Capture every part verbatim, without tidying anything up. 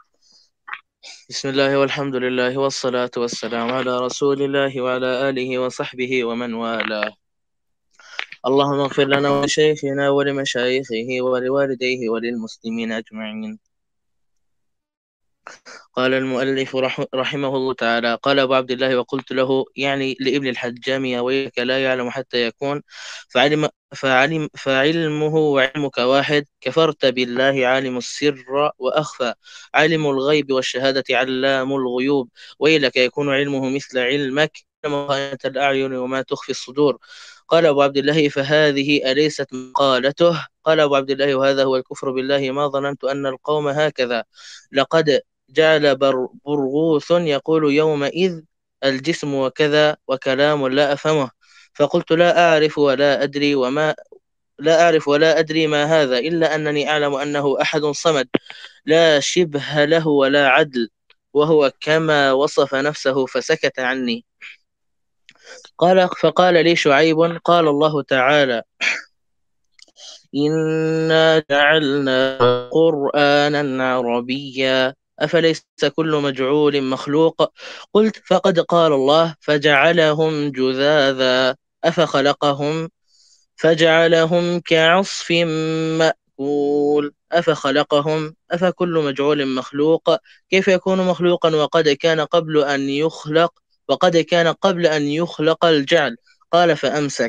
بسم الله والحمد لله والصلاة والسلام على رسول الله وعلى آله وصحبه ومن والاه. اللهم اغفر لنا ولشيخنا ولمشايخه ولوالديه وللمسلمين أجمعين. قال المؤلف رحمه الله تعالى: قال أبو عبد الله وقلت له، يعني لابن الحجام: يا ويلك لا يعلم حتى يكون، فعلم فعلم فعلمه وعلمك واحد، كفرت بالله عالم السر وأخفى، عالم الغيب والشهادة علام الغيوب، ويلك يكون علمه مثل علمك، ما خانة الأعين وما تخفي الصدور. قال أبو عبد الله: فهذه أليست مقالته؟ قال أبو عبد الله: وهذا هو الكفر بالله، ما ظننت أن القوم هكذا. لقد جعل بر برغوث يقول يومئذ الجسم وكذا وكلام لا أفهمه. فقلت: لا أعرف ولا أدري وما لا أعرف ولا أدري ما هذا، إلا أنني أعلم أنه أحد صمد لا شبه له ولا عدل، وهو كما وصف نفسه، فسكت عني. قال فقال لي شعيب: قال الله تعالى: إنا جعلنا قرآنا عربيا أفليس كل مجعول مخلوق. قلت: فقد قال الله: فجعلهم جذاذا أفخلقهم فجعلهم كعصف مأكول. أفخلقهم أفكل مجعول مخلوق، كيف يكون مخلوقا وقد كان قبل أن يخلق وقد كان قبل أن يخلق الجعل. قال فأمسك.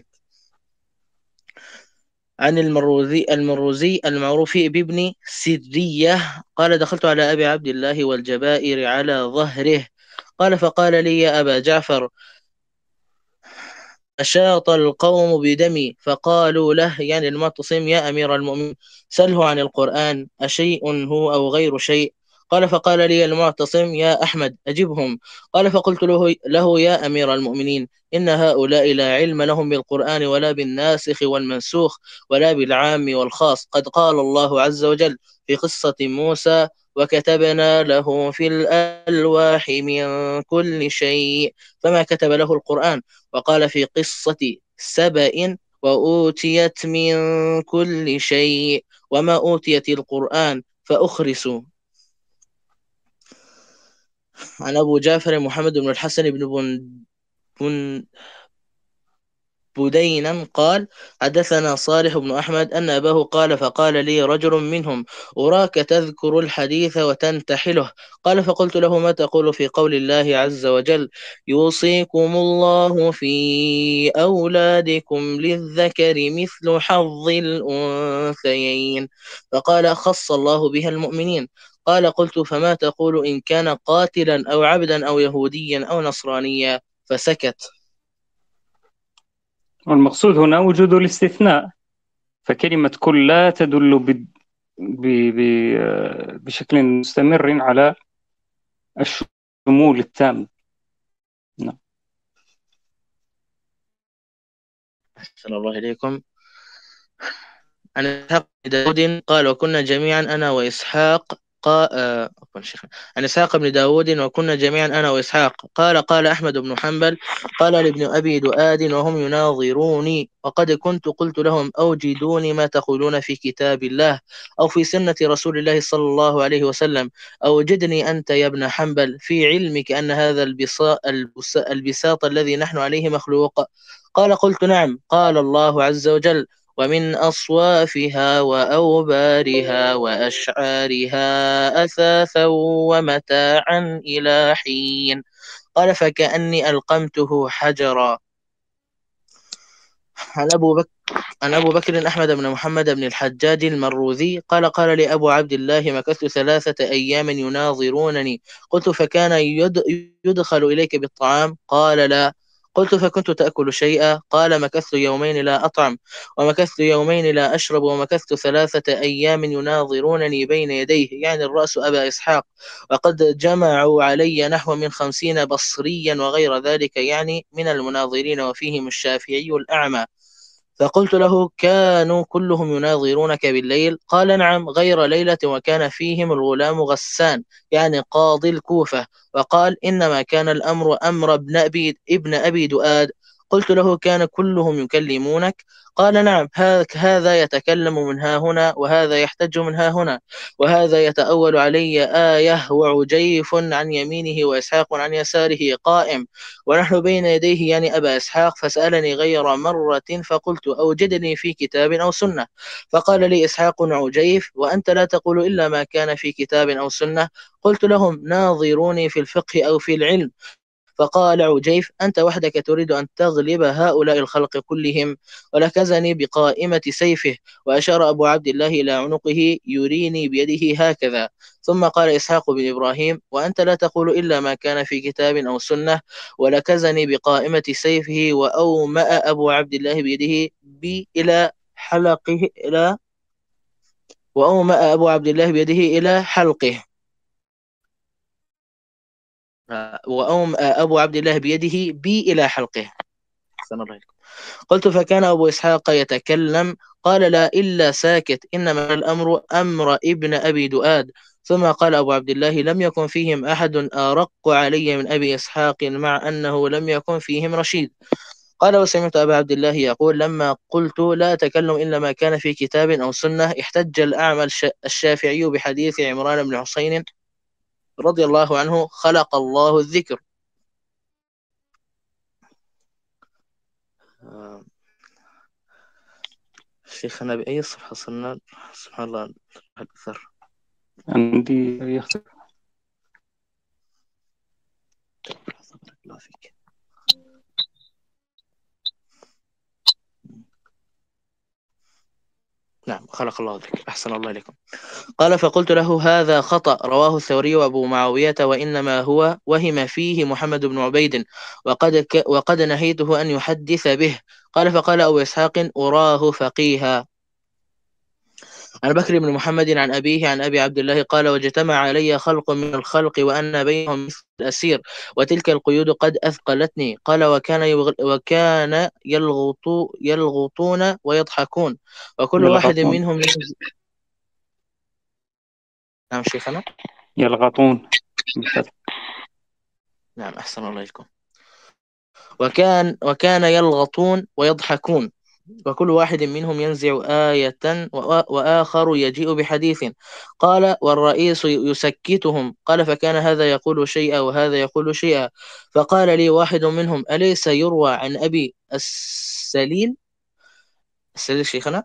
عن المروزي المروزي المعروف بابن سرية قال: دخلت على أبي عبد الله والجبائر على ظهره. قال فقال لي: يا أبا جعفر، أشاط القوم بدمي، فقالوا له، يعني المعتصم: يا أمير المؤمنين، سله عن القرآن، أشيء هو أو غير شيء؟ قال فقال لي المعتصم: يا أحمد، أجبهم. قال فقلت له, له يا أمير المؤمنين، إن هؤلاء لا علم لهم بالقرآن ولا بالناسخ والمنسوخ ولا بالعام والخاص. قد قال الله عز وجل في قصة موسى: وكتبنا له في الألواح من كل شيء، فما كتب له القرآن. وقال في قصة سبأ: وأوتيت من كل شيء وما أوتيت القرآن فأخرسوا. عن أبو جعفر محمد بن الحسن بن بن بن بدينا قال: حدثنا صالح بن أحمد أن أباه قال: فقال لي رجل منهم: أراك تذكر الحديث وتنتحله. قال فقلت له: ما تقول في قول الله عز وجل: يوصيكم الله في أولادكم للذكر مثل حظ الأنثيين. فقال: خص الله بها المؤمنين. قال قلت: فما تقول إن كان قاتلا أو عبدا أو يهوديا أو نصرانيا؟ فسكت. والمقصود هنا وجود الاستثناء، فكلمة كل لا تدل ب... ب... ب... بشكل مستمر على الشمول التام. نعم. أحسن الله إليكم. عن إسحاق بن داود قال: وكنا جميعا أنا وإسحاق قال آه... عن إسحاق بن داود: وكنا جميعا أنا وإسحاق قال: قال أحمد بن حنبل: قال لابن أبي دؤاد وهم يناظروني، وقد كنت قلت لهم: أوجدوني ما تقولون في كتاب الله أو في سنة رسول الله صلى الله عليه وسلم. أوجدني أنت يا ابن حنبل في علمك أن هذا البساط, البساط الذي نحن عليه مخلوق. قال: قلت: نعم. قال الله عز وجل: ومن أصوافها وأوبارها وأشعارها أثاثا ومتاعا إلى حين. قال فكأني ألقمته حجرا. عن أبو بكر عن أبو بكر أحمد بن محمد بن الحجاج المروذي قال: قال لي أبو عبد الله: مكثت ثلاثة أيام يناظرونني. قلت: فكان يد يدخل إليك بالطعام؟ قال: لا. قلت: فكنت تأكل شيئا؟ قال: مكثت يومين لا أطعم، ومكثت يومين لا أشرب، ومكثت ثلاثة أيام يناظرونني بين يديه، يعني الرأس أبا إسحاق، وقد جمعوا علي نحو من خمسين بصريا وغير ذلك، يعني من المناظرين، وفيهم الشافعي الأعمى. فقلت له: كانوا كلهم يناظرونك بالليل؟ قال: نعم، غير ليلة، وكان فيهم الغلام غسان، يعني قاضي الكوفة. وقال: إنما كان الأمر أمر ابن أبي, ابن أبي دؤاد. قلت له: كان كلهم يكلمونك؟ قال: نعم، هذا يتكلم من ها هنا، وهذا يحتج من ها هنا، وهذا يتأول علي آية، وعجيف عن يمينه وإسحاق عن يساره قائم، ونحن بين يديه يعني أبا إسحاق. فسألني غير مرة فقلت: أوجدني في كتاب أو سنة؟ فقال لي إسحاق عجيف: وأنت لا تقول إلا ما كان في كتاب أو سنة؟ قلت لهم: ناظروني في الفقه أو في العلم. فقال عجيف: أنت وحدك تريد أن تغلب هؤلاء الخلق كلهم. ولكزني بقائمة سيفه، وأشار أبو عبد الله إلى عنقه يريني بيده هكذا. ثم قال إسحاق بن إبراهيم: وأنت لا تقول إلا ما كان في كتاب أو سنة. ولكزني بقائمة سيفه، وأومأ أبو عبد الله بيده بي إلى حلقه إلى وأومأ أبو عبد الله بيده إلى حلقه. وأومأ أبو عبد الله بيده بي إلى حلقه. أحسن الله إليكم. قلت: فكان أبو إسحاق يتكلم؟ قال: لا، إلا ساكت، إنما الأمر أمر ابن أبي دؤاد. ثم قال أبو عبد الله: لم يكن فيهم أحد أرق علي من أبي إسحاق، مع أنه لم يكن فيهم رشيد. قال: وسمعت أبا عبد الله يقول: لما قلت لا تكلم إلا ما كان في كتاب أو سنة، احتج الأعمى الشافعي بحديث عمران بن حسين رضي الله عنه: خلق الله الذكر. شيخنا بأي صفحة صرنا؟ سبحان الله أكثر. عندي يختلف. الله فيك. نعم، خلق الله ذلك. أحسن الله إليكم. قال: فقلت له: هذا خطأ، رواه الثوري وأبو معاوية، وإنما هو وهم فيه محمد بن عبيد، وقد, ك وقد نهيته أن يحدث به. قال: فقال أبو إسحاق: أراه فقيها. عن بكر بن محمد عن أبيه عن أبي عبد الله قال: واجتمع علي خلق من الخلق وأنا بينهم مثل الأسير، وتلك القيود قد أثقلتني. قال: وكان يغ... وكان يلغطو... يلغطون ويضحكون، وكل واحد يلغطون. منهم نعم شيخنا. يلغطون بالفتح. نعم، أحسن الله إليكم. وكان وكان يلغطون ويضحكون، وكل واحد منهم ينزع آية وآخر يجيء بحديث. قال: والرئيس يسكتهم. قال: فكان هذا يقول شيئا وهذا يقول شيئا. فقال لي واحد منهم: أليس يروى عن أبي السليل؟ السليل شيخنا؟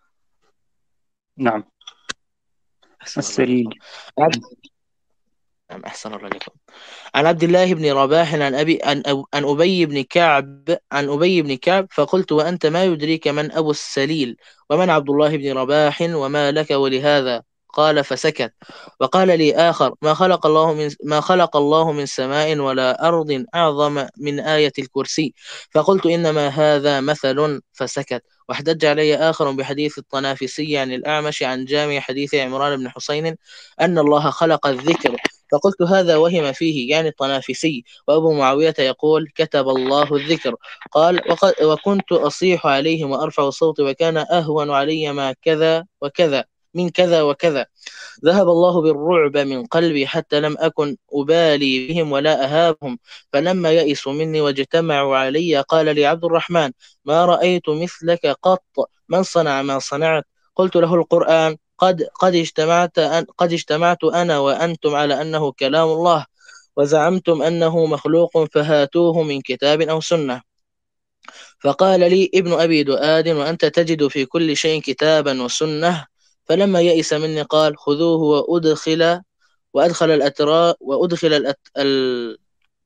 نعم، أحسن الله إليكم. السليل. نعم، أحسن الله إليكم. عن عبد الله بن رباح عن أبي عن, أو عن أبي بن كعب عن أبي بن كعب. فقلت: وأنت ما يدريك من أبو السليل، ومن عبد الله بن رباح، وما لك ولهذا؟ قال: فسكت. وقال لي آخر: ما خلق الله من ما خلق الله من سماء ولا أرض أعظم من آية الكرسي. فقلت: إنما هذا مثل. فسكت. واحتج علي آخر بحديث الطنافسي عن الأعمش عن جامع حديث عمران بن حسين أن الله خلق الذكر. فقلت: هذا وهم فيه يعني الطنافسي. وأبو معاوية يقول: كتب الله الذكر. قال: وقد وكنت أصيح عليهم وأرفع صوتي، وكان أهون علي ما كذا وكذا من كذا وكذا. ذهب الله بالرعب من قلبي، حتى لم أكن أبالي بهم ولا أهابهم. فلما يئسوا مني واجتمعوا علي قال لي عبد الرحمن: ما رأيت مثلك قط، من صنع ما صنعت؟ قلت له: القرآن. قد قد اجتمعت أن قد اجتمعت أنا وأنتم على أنه كلام الله، وزعمتم أنه مخلوق، فهاتوه من كتاب أو سنة. فقال لي ابن أبي دؤاد: وأنت تجد في كل شيء كتابا وسنة. فلما يئس مني قال: خذوه وأدخل وأدخل الأتراك وأدخل الأت... ال...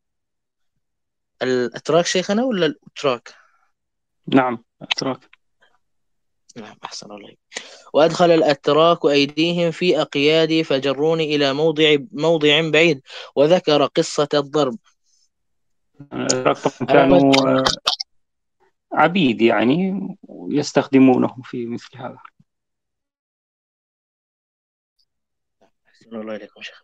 الأتراك شيخنا ولا الأتراك؟ نعم، أتراك. نعم، أحسن الله. وأدخل الأتراك أيديهم في أقيادي فجروني إلى موضع موضع بعيد، وذكر قصة الضرب. الأتراك طبعا كانوا عبيد يعني، يستخدمونهم في مثل هذا. أحسن الله إليكم شيخ.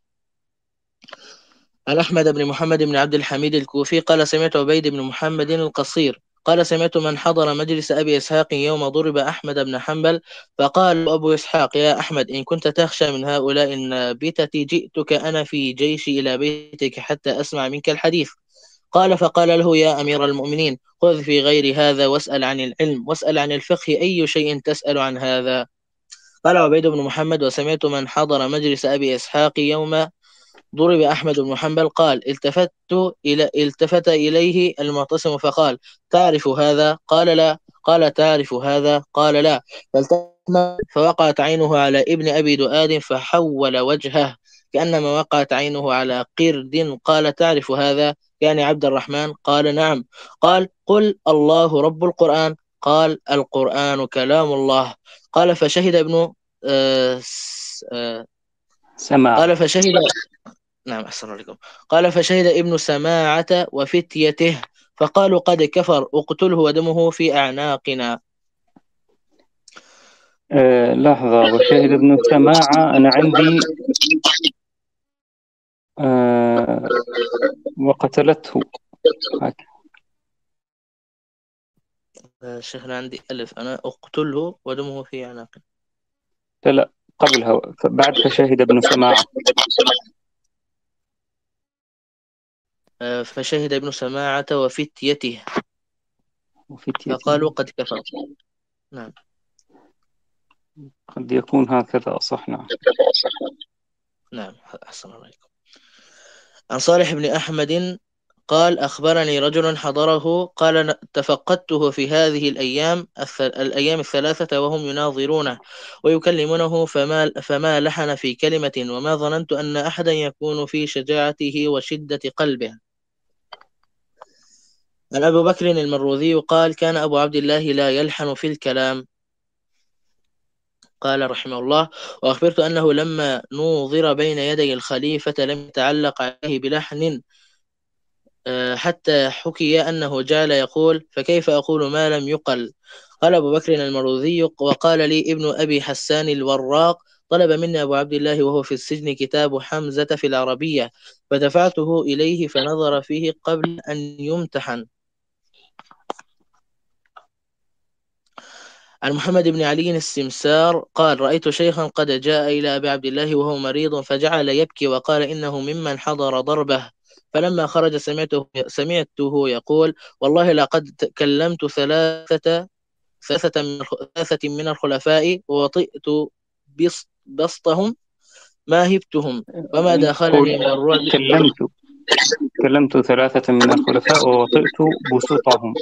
عن أحمد بن محمد بن عبد الحميد الكوفي قال: سمعت عبيد بن محمد القصير قال: سمعت من حضر مجلس أبي إسحاق يوم ضرب أحمد بن حنبل، فقال أبو إسحاق: يا أحمد، إن كنت تخشى من هؤلاء النابتة جئتك أنا في جيشي إلى بيتك حتى أسمع منك الحديث. قال فقال له يا أمير المؤمنين خذ في غير هذا واسأل عن العلم واسأل عن الفقه أي شيء تسأل عن هذا. قال عبيد بن محمد وسمعت من حضر مجلس أبي إسحاق يوم ضرب أحمد بن حنبل قال التفت إلى التفت إليه المعتصم فقال تعرف هذا؟ قال لا. قال تعرف هذا؟ قال لا. فالتفت فوقعت عينه على ابن أبي دؤاد فحول وجهه كأنما وقعت عينه على قرد. قال تعرف هذا؟ يعني عبد الرحمن؟ قال نعم. قال قل الله رب القرآن. قال القرآن كلام الله. قال فشهد ابن آه آه سماع. قال فشهد نعم أحسن عليكم. قال فشهد ابن سماعة وفتيته فقالوا قد كفر اقتله ودمه في أعناقنا. آه لحظة، وشاهد ابن سماعة أنا عندي آه وقتلته هكذا. شيخنا عندي ألف أنا أقتله ودمه في أعناقنا. لا لا، قبلها بعد فشاهد ابن سماعة. فشهد ابن سماعة وفتيته وفتيته فقالوا قد كفر. نعم قد يكون هكذا صح. نعم نعم أحسن عليكم. عن صالح بن أحمد قال أخبرني رجل حضره قال تفقدته في هذه الأيام الأيام الثلاثة وهم يناظرونه ويكلمونه فما, فما لحن في كلمة وما ظننت أن أحدا يكون في شجاعته وشدة قلبه. عن أبو بكر المروذي قال كان أبو عبد الله لا يلحن في الكلام. قال رحمه الله وأخبرت أنه لما نوظر بين يدي الخليفة لم يتعلق عليه بلحن حتى حكي أنه جعل يقول فكيف أقول ما لم يقل. قال أبو بكر المروذي وقال لي ابن أبي حسان الوراق طلب مني أبو عبد الله وهو في السجن كتاب حمزة في العربية فدفعته إليه فنظر فيه قبل أن يمتحن. عن محمد بن علي السمسار قال رأيت شيخا قد جاء إلى أبي عبد الله وهو مريض فجعل يبكي وقال إنه ممن حضر ضربه فلما خرج سمعته, سمعته يقول والله لقد كلمت ثلاثة ثلاثة من ثلاثة من الخلفاء ووطئت بسط بسطهم ما هبتهم وما دخلني من الرعب. كلمت كلمت ثلاثة من الخلفاء ووطئت بسطهم.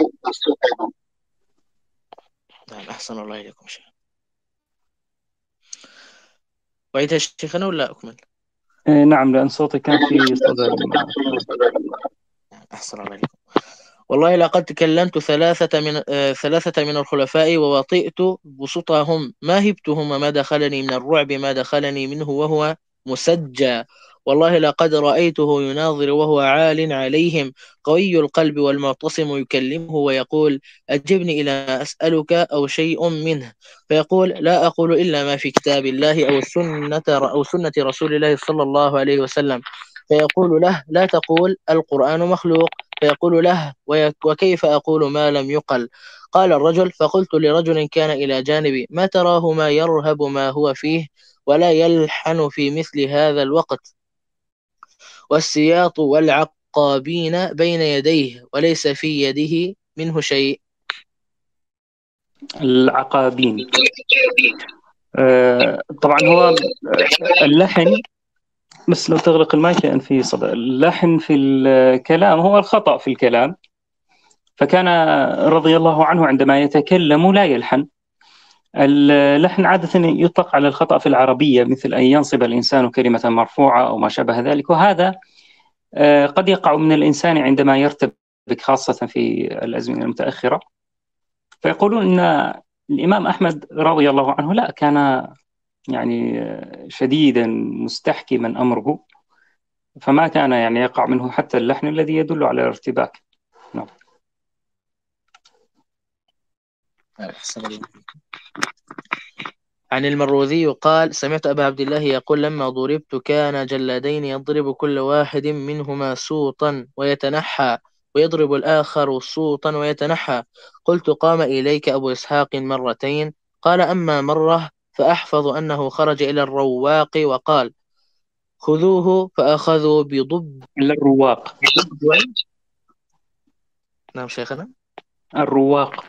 نعم أحسن الله إليكم شيخ. وعيدها شيخنا ولا أكمل؟ إيه نعم لأن صوتي كان في صدى. أحسن الله إليكم. والله لقد كلمت ثلاثة من آه ثلاثة من الخلفاء ووطئت بسطهم ما هبتهم وما دخلني من الرعب ما دخلني منه وهو مسجى. والله لقد رأيته يناظر وهو عال عليهم قوي القلب والمعتصم يكلمه ويقول أجبني إلى ما أسألك أو شيء منه فيقول لا أقول إلا ما في كتاب الله أو السنة أو سنة رسول الله صلى الله عليه وسلم. فيقول له لا تقول القرآن مخلوق. فيقول له وكيف أقول ما لم يقل. قال الرجل فقلت لرجل كان إلى جانبي ما تراه ما يرهب ما هو فيه ولا يلحن في مثل هذا الوقت والسياط والعقابين بين يديه وليس في يده منه شيء. العقابين آه طبعا هو اللحن، بس لو تغلق المايك لأن في صدى. اللحن في الكلام هو الخطأ في الكلام، فكان رضي الله عنه عندما يتكلم لا يلحن. اللحن عادة يطلق على الخطأ في العربية مثل أن ينصب الإنسان كلمة مرفوعة أو ما شابه ذلك، وهذا قد يقع من الإنسان عندما يرتبك خاصة في الأزمنة المتأخرة. فيقولون أن الإمام أحمد رضي الله عنه لا كان يعني شديدا مستحكما أمره، فما كان يعني يقع منه حتى اللحن الذي يدل على الارتباك. نعم. عن المروذي قال سمعت أبا عبد الله يقول لما ضربت كان جلادين يضرب كل واحد منهما سوطا ويتنحى ويضرب الآخر سوطا ويتنحى. قلت قام إليك أبو إسحاق مرتين. قال أما مرة فأحفظ أنه خرج إلى الرواق وقال خذوه فأخذوا بضب إلى الرواق نعم شيخنا. الرواق.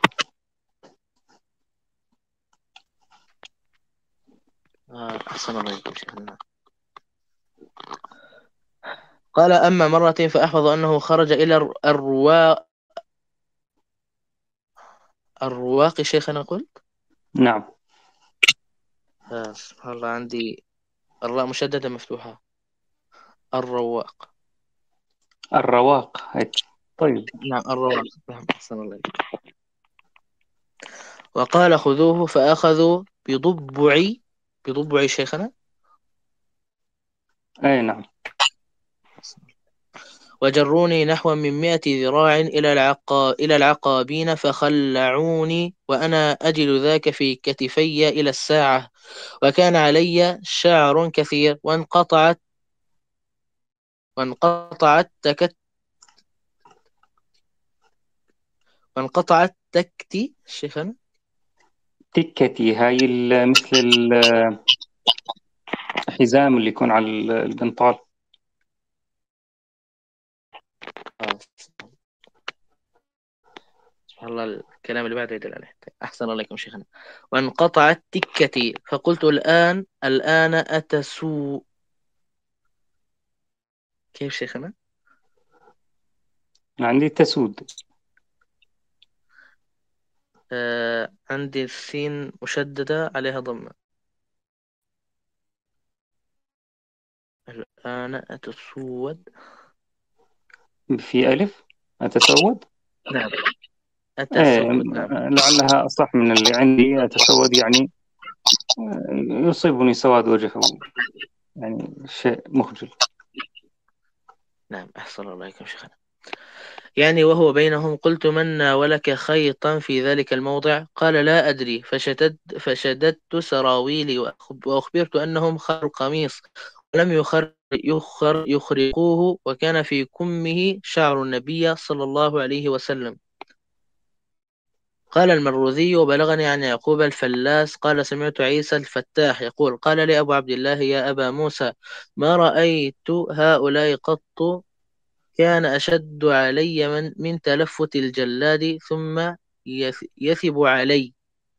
آه، أحسن الله إليكم شيخنا. قال أما مرة فأحفظ أنه خرج إلى الر- الرواق. الرواق شيخنا قلت. نعم. آه، سبحان الله، عندي الراء مشددة مفتوحة. الرواق. الرواق هيك. طيب. نعم الرواق. نعم أحسن الله إليكم. وقال خذوه فأخذوا بضبع. بضبع شيخنا. أي نعم. وجروني نحو من مئة ذراع إلى العقا إلى العقابين فخلعوني وأنا أجد ذاك في كتفي إلى الساعة. وكان علي شعر كثير وانقطعت وانقطعت تكت وانقطعت تكتي شيخنا. تكتي هاي ال- مثل الحزام اللي يكون على ال- القنطال. آه، سبحان الله، الكلام اللي بعده يدل عليه. أحسن الله عليكم شيخنا. وانقطعت تكتي فقلت الآن الآن أتسو. كيف شيخنا؟ عندي تسود. آه عندي السين مشددة عليها ضمة. الآن أتسود. في ألف. أتسود. نعم إيه. أتسود. نعم. لعلها أصح من اللي عندي. أتسود يعني يصيبني سواد وجهه، يعني شيء مخجل. نعم أحسن الله عليكم شيخنا. يعني وهو بينهم قلت من ناولك خيطا في ذلك الموضع؟ قال لا أدري. فشدد فشددت سراويلي وأخب- وأخبرت أنهم خروا القميص ولم يخر يخر يخرقوه وكان في كمه شعر النبي صلى الله عليه وسلم. قال المروذي وبلغني عن يعقوب الفلاس قال سمعت عيسى الفتاح يقول قال لي أبو عبد الله يا أبا موسى ما رأيت هؤلاء قط كان أشد علي من, من تلفت الجلاد ثم يث- يثب علي.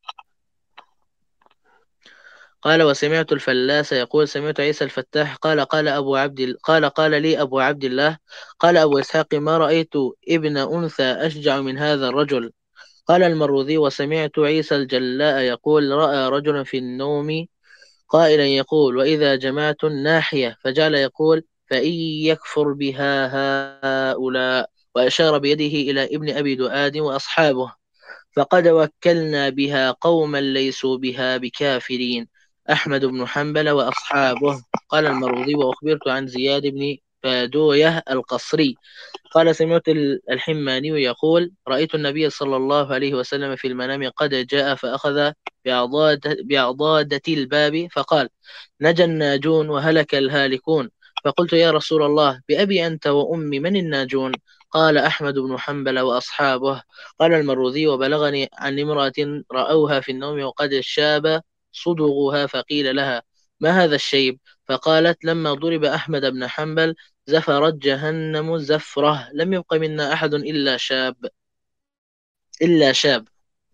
قال وسمعت الفلاس يقول سمعت عيسى الفتاح قال قال أبو عبد ال- قال قال لي أبو عبد الله قال أبو إسحاق ما رأيت ابن أنثى أشجع من هذا الرجل. قال المروذي وسمعت عيسى الجلاء يقول رأى رجلا في النوم قائلا يقول وإذا جمعت ناحية فجعل يقول فإن يكفر بها هؤلاء وأشار بيده إلى ابن أبي دؤاد وأصحابه فقد وكلنا بها قوما ليسوا بها بكافرين أحمد بن حنبل وأصحابه. قال المروذي وأخبرت عن زياد بن بادويه القصري قال سمعت الحماني يقول رأيت النبي صلى الله عليه وسلم في المنام قد جاء فأخذ بأعضاد بأعضادة الباب فقال نجا الناجون وهلك الهالكون. فقلت يا رسول الله بأبي أنت وأمي من الناجون؟ قال أحمد بن حنبل وأصحابه. قال المروذي وبلغني عن امرأة رأوها في النوم وقد شاب صدغها فقيل لها ما هذا الشيب؟ فقالت لما ضرب أحمد بن حنبل زفرت جهنم زفرة لم يبق منا أحد إلا شاب إلا شاب.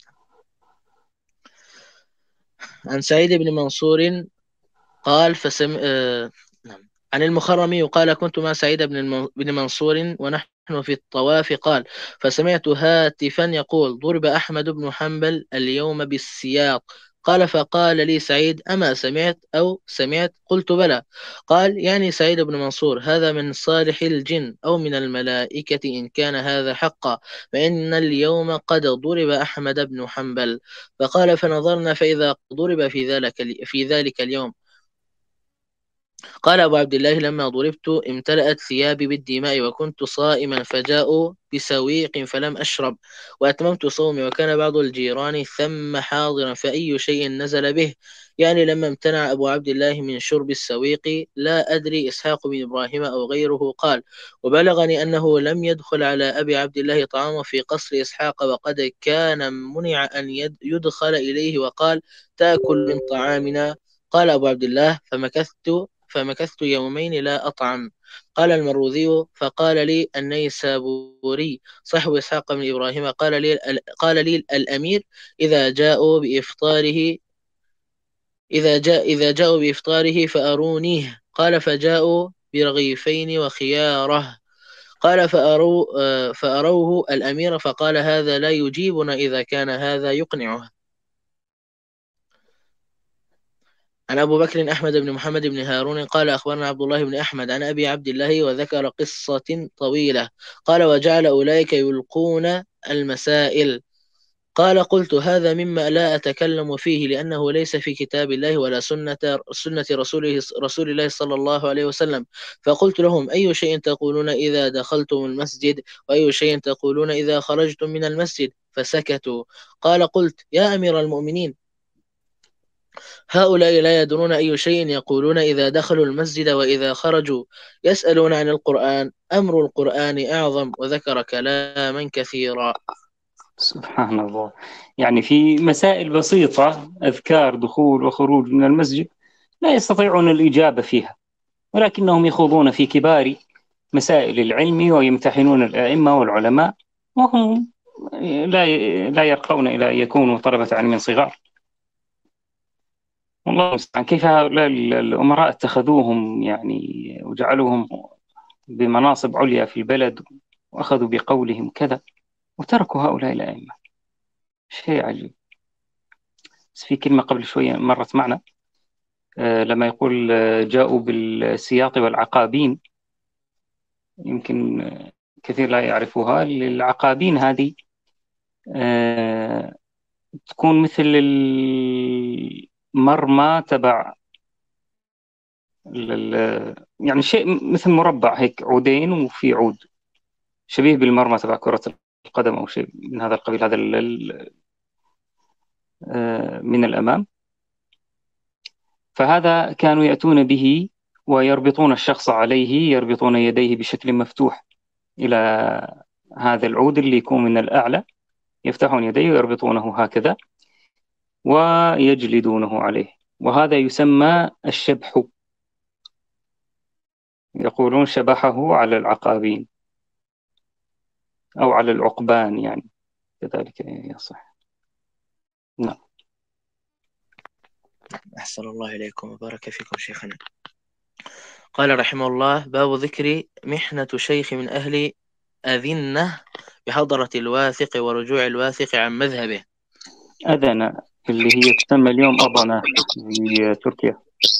عن سعيد بن منصور قال فسم آه... نعم. عن المخرمي قال كنت مع سعيد بن الم... بن منصور ونحن في الطواف قال فسمعت هاتفا يقول ضرب أحمد بن حنبل اليوم بالسياط. قال فقال لي سعيد أما سمعت أو سمعت؟ قلت بلى. قال يعني سعيد بن منصور هذا من صالح الجن أو من الملائكة إن كان هذا حقا فإن اليوم قد ضرب أحمد بن حنبل. فقال فنظرنا فإذا ضرب في ذلك في ذلك اليوم. قال أبو عبد الله لما ضربت امتلأت ثيابي بالدماء وكنت صائما فجاءوا بسويق فلم أشرب وأتممت صومي وكان بعض الجيران ثم حاضرا فأي شيء نزل به. يعني لما امتنع أبو عبد الله من شرب السويق لا أدري إسحاق بن إبراهيم أو غيره قال وبلغني أنه لم يدخل على أبي عبد الله طعام في قصر إسحاق وقد كان منع أن يد- يدخل إليه وقال تأكل من طعامنا. قال أبو عبد الله فمكثت فمكثت يومين لا أطعم. قال المروذي فقال لي النيسابوري صاحب إسحاق بن إبراهيم قال لي قال لي الأمير إذا جاءوا بإفطاره إذا جاء إذا جاءوا بإفطاره فأرونيه. قال فجاءوا برغيفين وخياره. قال فأرو فأروه الأمير فقال هذا لا يجيبنا إذا كان هذا يقنعه. عن أبو بكر أحمد بن محمد بن هارون قال أخبرنا عبد الله بن أحمد عن أبي عبد الله وذكر قصة طويلة. قال وجعل أولئك يلقون المسائل. قال قلت هذا مما لا أتكلم فيه لأنه ليس في كتاب الله ولا سنة سنة رسوله رسول الله صلى الله عليه وسلم. فقلت لهم أي شيء تقولون إذا دخلتم المسجد وأي شيء تقولون إذا خرجتم من المسجد؟ فسكتوا. قال قلت يا أمير المؤمنين هؤلاء لا يدرون أي شيء يقولون إذا دخلوا المسجد وإذا خرجوا. يسألون عن القرآن أمر القرآن أعظم. وذكر كلاما كثيرا. سبحان الله. يعني في مسائل بسيطة، أذكار دخول وخروج من المسجد، لا يستطيعون الإجابة فيها، ولكنهم يخوضون في كبار مسائل العلم ويمتحنون الأئمة والعلماء، وهم لا لا يرقون إلى أن يكونوا طلبة علم صغار. والله المستعان. كيف هؤلاء الأمراء اتخذوهم يعني وجعلوهم بمناصب عليا في البلد وأخذوا بقولهم كذا وتركوا هؤلاء الأئمة. شيء عجيب. بس في كلمة قبل شوية مرت معنا، آه لما يقول آه جاءوا بالسياط والعقابين، يمكن آه كثير لا يعرفوها. العقابين هذه آه تكون مثل المرمى تبع يعني شيء مثل مربع هيك، عودين وفي عود شبيه بالمرمى تبع كرة القدم أو شيء من هذا القبيل، هذا من الأمام. فهذا كانوا يأتون به ويربطون الشخص عليه، يربطون يديه بشكل مفتوح إلى هذا العود اللي يكون من الأعلى، يفتحون يديه ويربطونه هكذا ويجلدونه عليه، وهذا يسمى الشبح. يقولون شبحه على العقابين أو على العقبان، يعني كذلك يصح. نعم. أحسن الله إليكم وبارك فيكم شيخنا. قال رحمه الله باب ذكر محنة شيخ من أهل أذنة بحضرة الواثق ورجوع الواثق عن مذهبه. أذنة اللي هي تسمى اليوم أضنة في تركيا.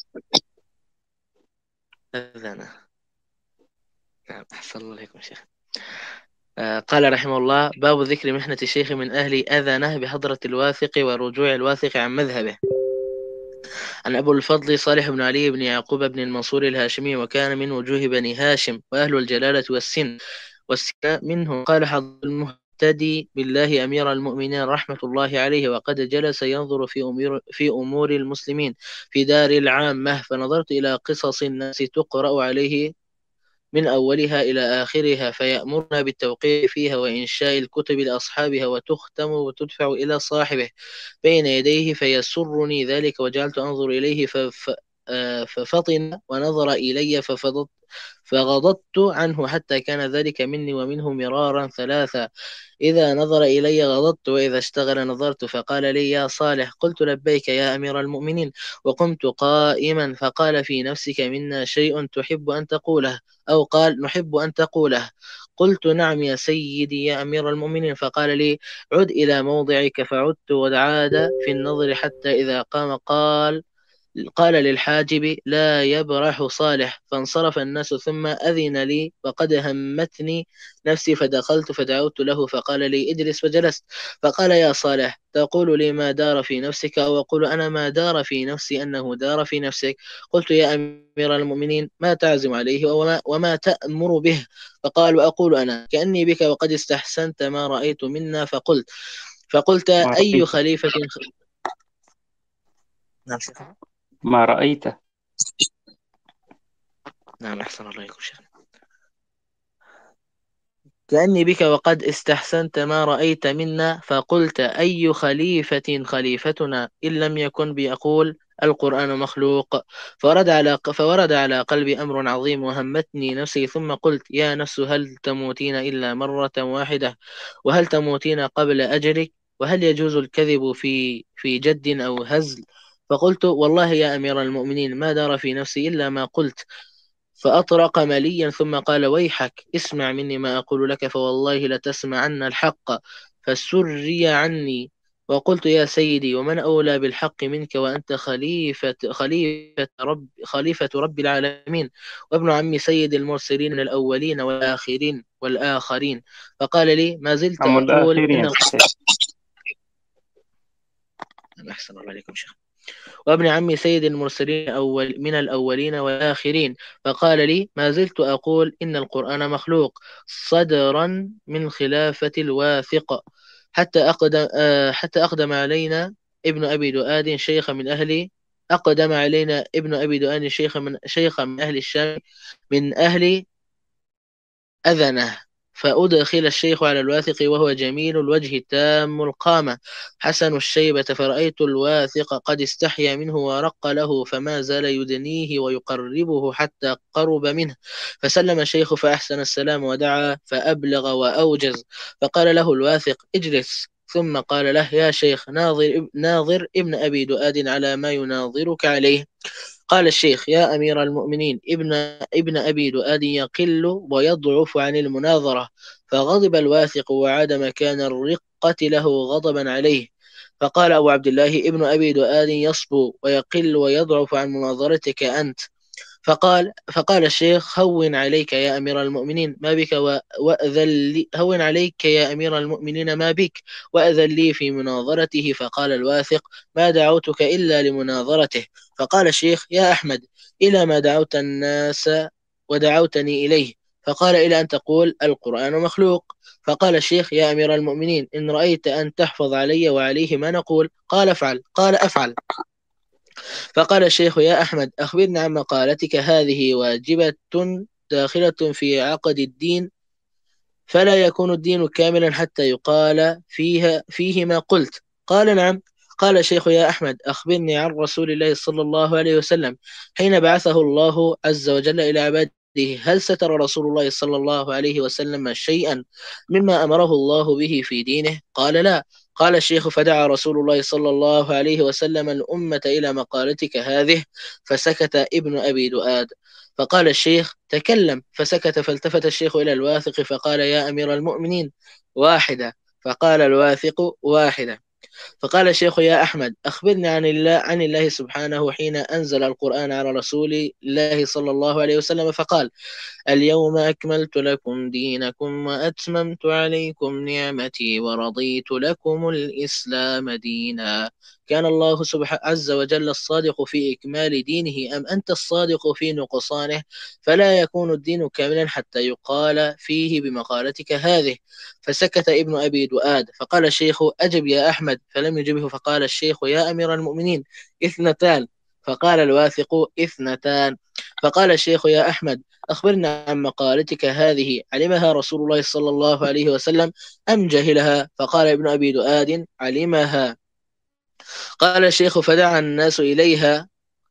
أذنة. نعم أحسن الله إليكم شيخ. قال رحمه الله باب ذكر محنة الشيخ من أهل أذنه بحضرة الواثق ورجوع الواثق عن مذهبه. عن أبو الفضل صالح بن علي بن يعقوب بن المنصور الهاشمي وكان من وجوه بني هاشم وأهل الجلالة والسن والسكاء منه. قال حضر المهتدي بالله أمير المؤمنين رحمة الله عليه وقد جلس ينظر في أمور, في أمور المسلمين في دار العامة، فنظرت إلى قصص الناس تقرأ عليه من أولها إلى آخرها، فيأمرنا بالتوقيع فيها وإنشاء الكتب لأصحابها وتختم وتدفع إلى صاحبه بين يديه، فيسرني ذلك وجعلت أنظر إليه فف ففطن ونظر إلي ففضت فغضضت عنه حتى كان ذلك مني ومنه مرارا ثلاثا. إذا نظر إلي غضضت وإذا اشتغل نظرت. فقال لي يا صالح. قلت لبيك يا أمير المؤمنين. وقمت قائما فقال في نفسك منا شيء تحب أن تقوله أو قال نحب أن تقوله. قلت نعم يا سيدي يا أمير المؤمنين. فقال لي عد إلى موضعك. فعدت وعاد في النظر حتى إذا قام قال قال للحاجب لا يبرح صالح. فانصرف الناس ثم أذن لي وقد همتني نفسي فدخلت فدعوت له فقال لي اجلس فجلست. فقال يا صالح تقول لي ما دار في نفسك أو أقول أنا ما دار في نفسي أنه دار في نفسك؟ قلت يا أمير المؤمنين ما تعزم عليه وما, وما تأمر به؟ فقال وأقول أنا كأني بك وقد استحسنت ما رأيت منا. فقلت فقلت أي خليفة نعم ما رأيته. نعم أحسن الله إليكم شيخنا. كأني بك وقد استحسنت ما رأيت منا. فقلت أي خليفة خليفتنا إن لم يكن بيقول القرآن مخلوق. فورد على فورد على قلبي أمر عظيم وهمتني نفسي، ثم قلت يا نفس هل تموتين إلا مرة واحدة؟ وهل تموتين قبل أجلك؟ وهل يجوز الكذب في في جد أو هزل؟ فقلت والله يا أمير المؤمنين ما دار في نفسي إلا ما قلت. فأطرق مليا ثم قال ويحك اسمع مني ما أقول لك، فوالله لتسمعن الحق. فسري عني وقلت يا سيدي ومن أولى بالحق منك وأنت خليفة خليفة رب خليفة رب العالمين وابن عم سيد المرسلين من الأولين والآخرين والآخرين. فقال لي ما زلت عم أقول إن الآخرين القرآن أحسن الله عليكم شيخ وابن عم سيد المرسلين أول من الأولين والآخرين. فقال لي ما زلت أقول إن القرآن مخلوق صدرا من خلافة الواثق حتى أقدم آه، حتى أقدم علينا ابن أبي دؤاد شيخ من أهل أقدم علينا ابن أبي دؤاد شيخ من شيخ من أهل الشام من أهل أذنه. فأدخل الشيخ على الواثق وهو جميل الوجه تام القامة حسن الشيبة، فرأيت الواثق قد استحيا منه ورق له، فما زال يدنيه ويقربه حتى قرب منه. فسلم الشيخ فأحسن السلام ودعا فأبلغ وأوجز. فقال له الواثق اجلس، ثم قال له يا شيخ ناظر, ناظر ابن أبي دؤاد على ما يناظرك عليه. قال الشيخ يا أمير المؤمنين ابن ابن أبي دؤاد يقل ويضعف عن المناظرة. فغضب الواثق وعاد مكان الرقة له غضبا عليه. فقال أبو عبد الله ابن أبي دؤاد يصبو ويقل ويضعف عن مناظرتك أنت. فقال فقال الشيخ هون عليك يا أمير المؤمنين ما بك و- وأذن لي هون عليك يا أمير المؤمنين ما بك وأذن لي في مناظرته. فقال الواثق ما دعوتك إلا لمناظرته. فقال الشيخ يا أحمد إلى ما دعوت الناس ودعوتني إليه؟ فقال إلى أن تقول القرآن مخلوق. فقال الشيخ يا أمير المؤمنين إن رأيت أن تحفظ علي وعليه ما نقول قال افعل قال أفعل. فقال الشيخ يا أحمد أخبرنا عن مقالتك هذه واجبة داخلة في عقد الدين، فلا يكون الدين كاملا حتى يقال فيها فيه ما قلت. قال نعم. قال الشيخ يا أحمد أخبرني عن رسول الله صلى الله عليه وسلم حين بعثه الله عز وجل إلى عباده، هل ستر رسول الله صلى الله عليه وسلم شيئا مما أمره الله به في دينه؟ قال لا. قال الشيخ فدعا رسول الله صلى الله عليه وسلم الأمة إلى مقالتك هذه، فسكت ابن أبي دؤاد. فقال الشيخ تكلم، فسكت. فالتفت الشيخ إلى الواثق فقال يا أمير المؤمنين واحدة. فقال الواثق واحدة. فقال الشيخ يا أحمد أخبرني عن الله عن الله سبحانه حين أنزل القرآن على رسول الله صلى الله عليه وسلم فقال اليوم أكملت لكم دينكم وأتممت عليكم نعمتي ورضيت لكم الإسلام دينا. كان الله سبحانه عز وجل الصادق في إكمال دينه أم أنت الصادق في نقصانه؟ فلا يكون الدين كاملا حتى يقال فيه بمقالتك هذه. فسكت ابن أبي دؤاد. فقال الشيخ أجب يا أحمد، فلم يجبه. فقال الشيخ يا أمير المؤمنين اثنتان. فقال الواثق اثنتان. فقال الشيخ يا أحمد أخبرنا عن مقالتك هذه علمها رسول الله صلى الله عليه وسلم أم جهلها؟ فقال ابن أبي دؤاد علمها. قال الشيخ فدعا الناس إليها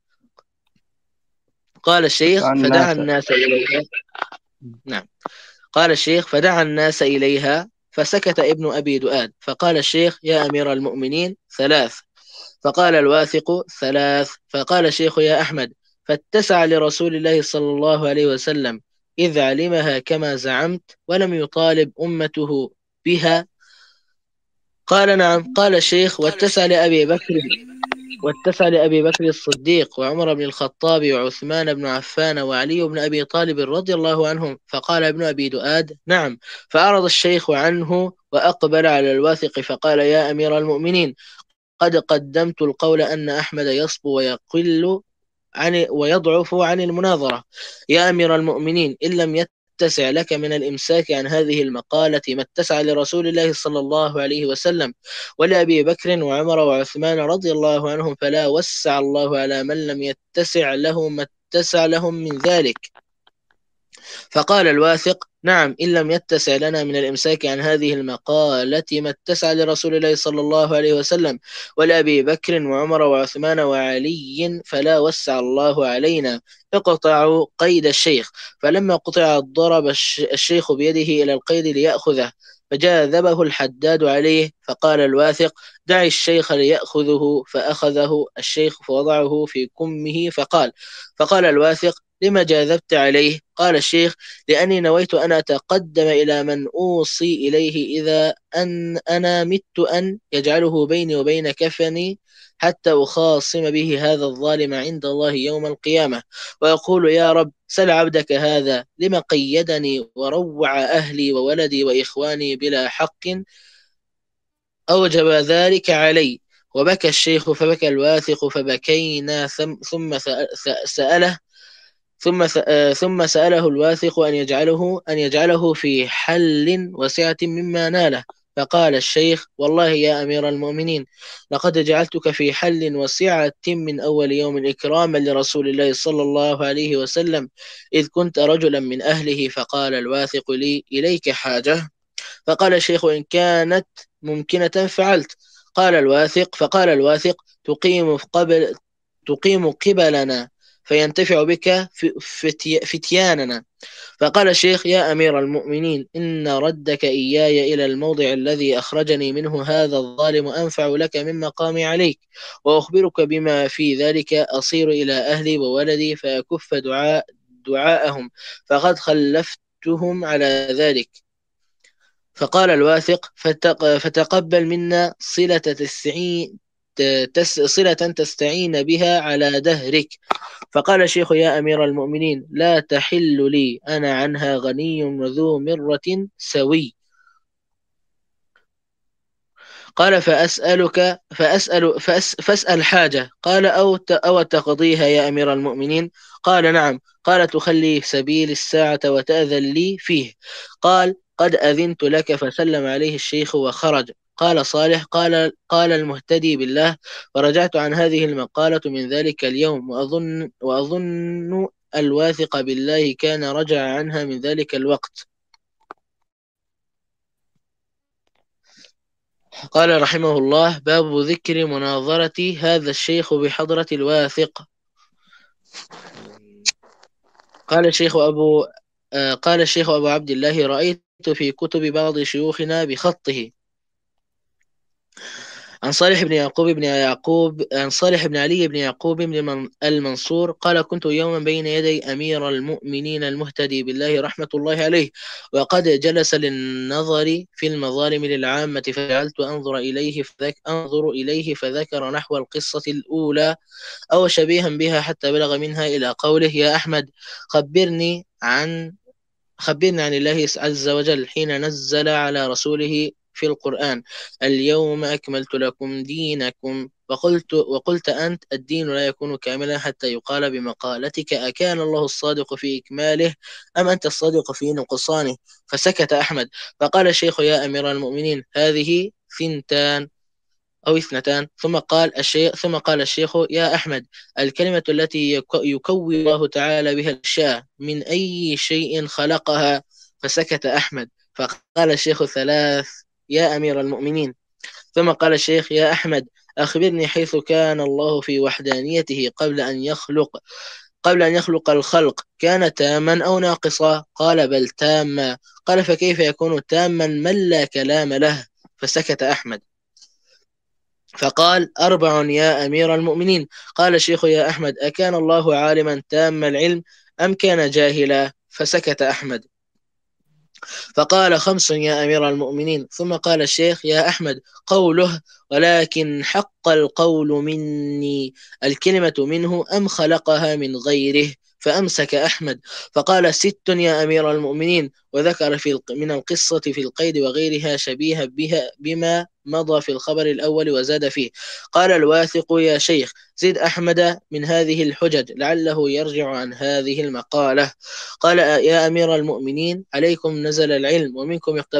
قال الشيخ عن فدعا الناس. الناس إليها نعم قال الشيخ فدعا الناس إليها فسكت ابن أبي دؤاد. فقال الشيخ يا أمير المؤمنين ثلاث. فقال الواثق ثلاث. فقال الشيخ يا أحمد فاتسع لرسول الله صلى الله عليه وسلم إذ علمها كما زعمت ولم يطالب أمته بها؟ قال نعم. قال الشيخ واتسع لأبي بكر واتسع لأبي بكر الصديق وعمر بن الخطاب وعثمان بن عفان وعلي بن أبي طالب رضي الله عنهم. فقال ابن أبي دؤاد نعم. فأعرض الشيخ عنه وأقبل على الواثق فقال يا أمير المؤمنين قد قدمت القول أن أحمد يصبو ويقل عن ويضعف عن المناظرة. يا أمير المؤمنين إن لم يتسع لك من الإمساك عن هذه المقالة ما اتسع لرسول الله صلى الله عليه وسلم ولأبي بكر وعمر وعثمان رضي الله عنهم، فلا وسع الله على من لم يتسع له ما اتسع لهم من ذلك. فقال الواثق نعم، إن لم يتسع لنا من الإمساك عن هذه المقالة ما اتسع لرسول الله صلى الله عليه وسلم ولأبي بكر وعمر وعثمان وعلي، فلا وسع الله علينا. اقطعوا قيد الشيخ. فلما قطع ضرب الشيخ بيده إلى القيد ليأخذه، فجاذبه الحداد عليه، فقال الواثق: دع الشيخ ليأخذه. فأخذه الشيخ فوضعه في كمه، فقال فقال الواثق: لما جاذبت عليه؟ قال الشيخ: لأني نويت أن أتقدم إلى من أوصي إليه إذا أن أنا مت أن يجعله بيني وبين كفني، حتى أخاصم به هذا الظالم عند الله يوم القيامة، ويقول: يا رب، سل عبدك هذا لما قيدني وروع أهلي وولدي وإخواني بلا حق أوجب ذلك علي. وبكى الشيخ فبكى الواثق فبكينا، ثم سأله ثم ثم سأله الواثق أن يجعله أن يجعله في حل وسعة مما ناله. فقال الشيخ: والله يا أمير المؤمنين، لقد جعلتك في حل وسعة من أول يوم إكراما لرسول الله صلى الله عليه وسلم، إذ كنت رجلا من أهله. فقال الواثق: لي إليك حاجة. فقال الشيخ: إن كانت ممكنة فعلت. قال الواثق فقال الواثق: تقيم قبل تقيم قبلنا فينتفع بك فتي فتياننا. فقال الشيخ: يا أمير المؤمنين، إن ردك إياي إلى الموضع الذي أخرجني منه هذا الظالم أنفع لك من مقامي عليك، وأخبرك بما في ذلك أصير إلى أهلي وولدي فأكف دعاء دعاءهم، فقد خلفتهم على ذلك. فقال الواثق: فتقبل منا صلة تستعين تس صلة تستعين بها على دهرك. فقال الشيخ: يا أمير المؤمنين، لا تحل لي، أنا عنها غني وذو مرة سوي. قال: فأسألك فأسأل فأس فاسأل حاجة. قال: أو أو تقضيها يا أمير المؤمنين؟ قال: نعم. قال: تخلي سبيل الساعة وتأذن لي فيه. قال: قد أذنت لك. فسلم عليه الشيخ وخرج. قال صالح: قال قال المهتدي بالله: ورجعت عن هذه المقالة من ذلك اليوم، وأظن وأظن الواثق بالله كان رجع عنها من ذلك الوقت. قال رحمه الله: باب ذكر مناظرة هذا الشيخ بحضرة الواثق. قال الشيخ أبو قال الشيخ أبو عبد الله: رأيت في كتب بعض شيوخنا بخطه عن صالح بن يعقوب بن يعقوب عن صالح بن علي بن يعقوب بن المنصور قال: كنت يوما بين يدي أمير المؤمنين المهتدي بالله رحمة الله عليه، وقد جلس للنظر في المظالم للعامة، فجعلت أنظر إليه فذك أنظر إليه فذكر نحو القصة الأولى أو شبيها بها، حتى بلغ منها إلى قوله: يا أحمد، خبرني عن خبرني عن الله عز وجل حين نزل على رسوله في القرآن: اليوم أكملت لكم دينكم. وقلت وقلت أنت: الدين لا يكون كاملا حتى يقال بمقالتك: أكان الله الصادق في إكماله أم أنت الصادق في نقصانه؟ فسكت أحمد. فقال الشيخ: يا أمير المؤمنين، هذه ثنتان أو اثنتان. ثم قال الشيخ ثم قال الشيخ: يا أحمد، الكلمة التي يكوي الله تعالى بها الأشياء، من أي شيء خلقها؟ فسكت أحمد. فقال الشيخ: ثلاث يا أمير المؤمنين. ثم قال الشيخ: يا أحمد، أخبرني، حيث كان الله في وحدانيته قبل أن يخلق قبل أن يخلق الخلق، كان تاما أو ناقصا؟ قال: بل تاما. قال: فكيف يكون تاما من لا كلام له؟ فسكت أحمد. فقال: أربع يا أمير المؤمنين. قال الشيخ: يا أحمد، أكان الله عالما تام العلم أم كان جاهلا؟ فسكت أحمد. فقال: خمس يا أمير المؤمنين. ثم قال الشيخ: يا أحمد، قوله: ولكن حق القول مني، الكلمة منه أم خلقها من غيره؟ فأمسك أحمد. فقال: ست يا أمير المؤمنين. وذكر في من القصة في القيد وغيرها شبيها بها بما مضى في الخبر الأول، وزاد فيه. قال الواثق: يا شيخ، زد أحمد من هذه الحجج لعله يرجع عن هذه المقالة. قال: يا أمير المؤمنين، عليكم نزل العلم ومنكم اقتبسناه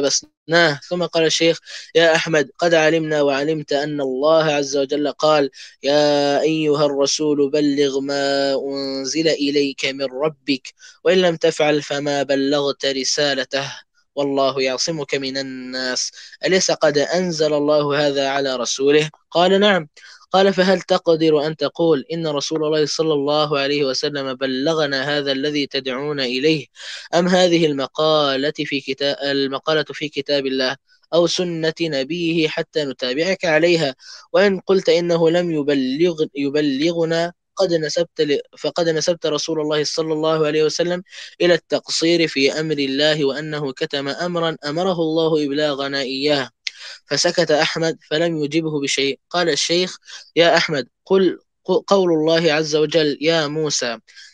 فسكتناه. ثم قال الشيخ: يا أحمد، قد علمنا وعلمت أن الله عز وجل قال: يا أيها الرسول بلغ ما أنزل إليك من ربك، وإن لم تفعل فما بلغت رسالته، والله يعصمك من الناس. أليس قد أنزل الله هذا على رسوله؟ قال: نعم. قال: فهل تقدر أن تقول إن رسول الله صلى الله عليه وسلم بلغنا هذا الذي تدعون إليه، أم هذه المقالة في كتاب المقالة في كتاب الله أو سنة نبيه حتى نتابعك عليها؟ وإن قلت إنه لم يبلغ يبلغنا قد نسبت ل... فقد نسبت رسول الله صلى الله عليه وسلم إلى التقصير في أمر الله، وأنه كتم أمرا أمره الله إبلاغنا إياه. فسكت أحمد فلم يجبه بشيء. قال الشيخ: يا أحمد، قل قول الله عز وجل: يا موسى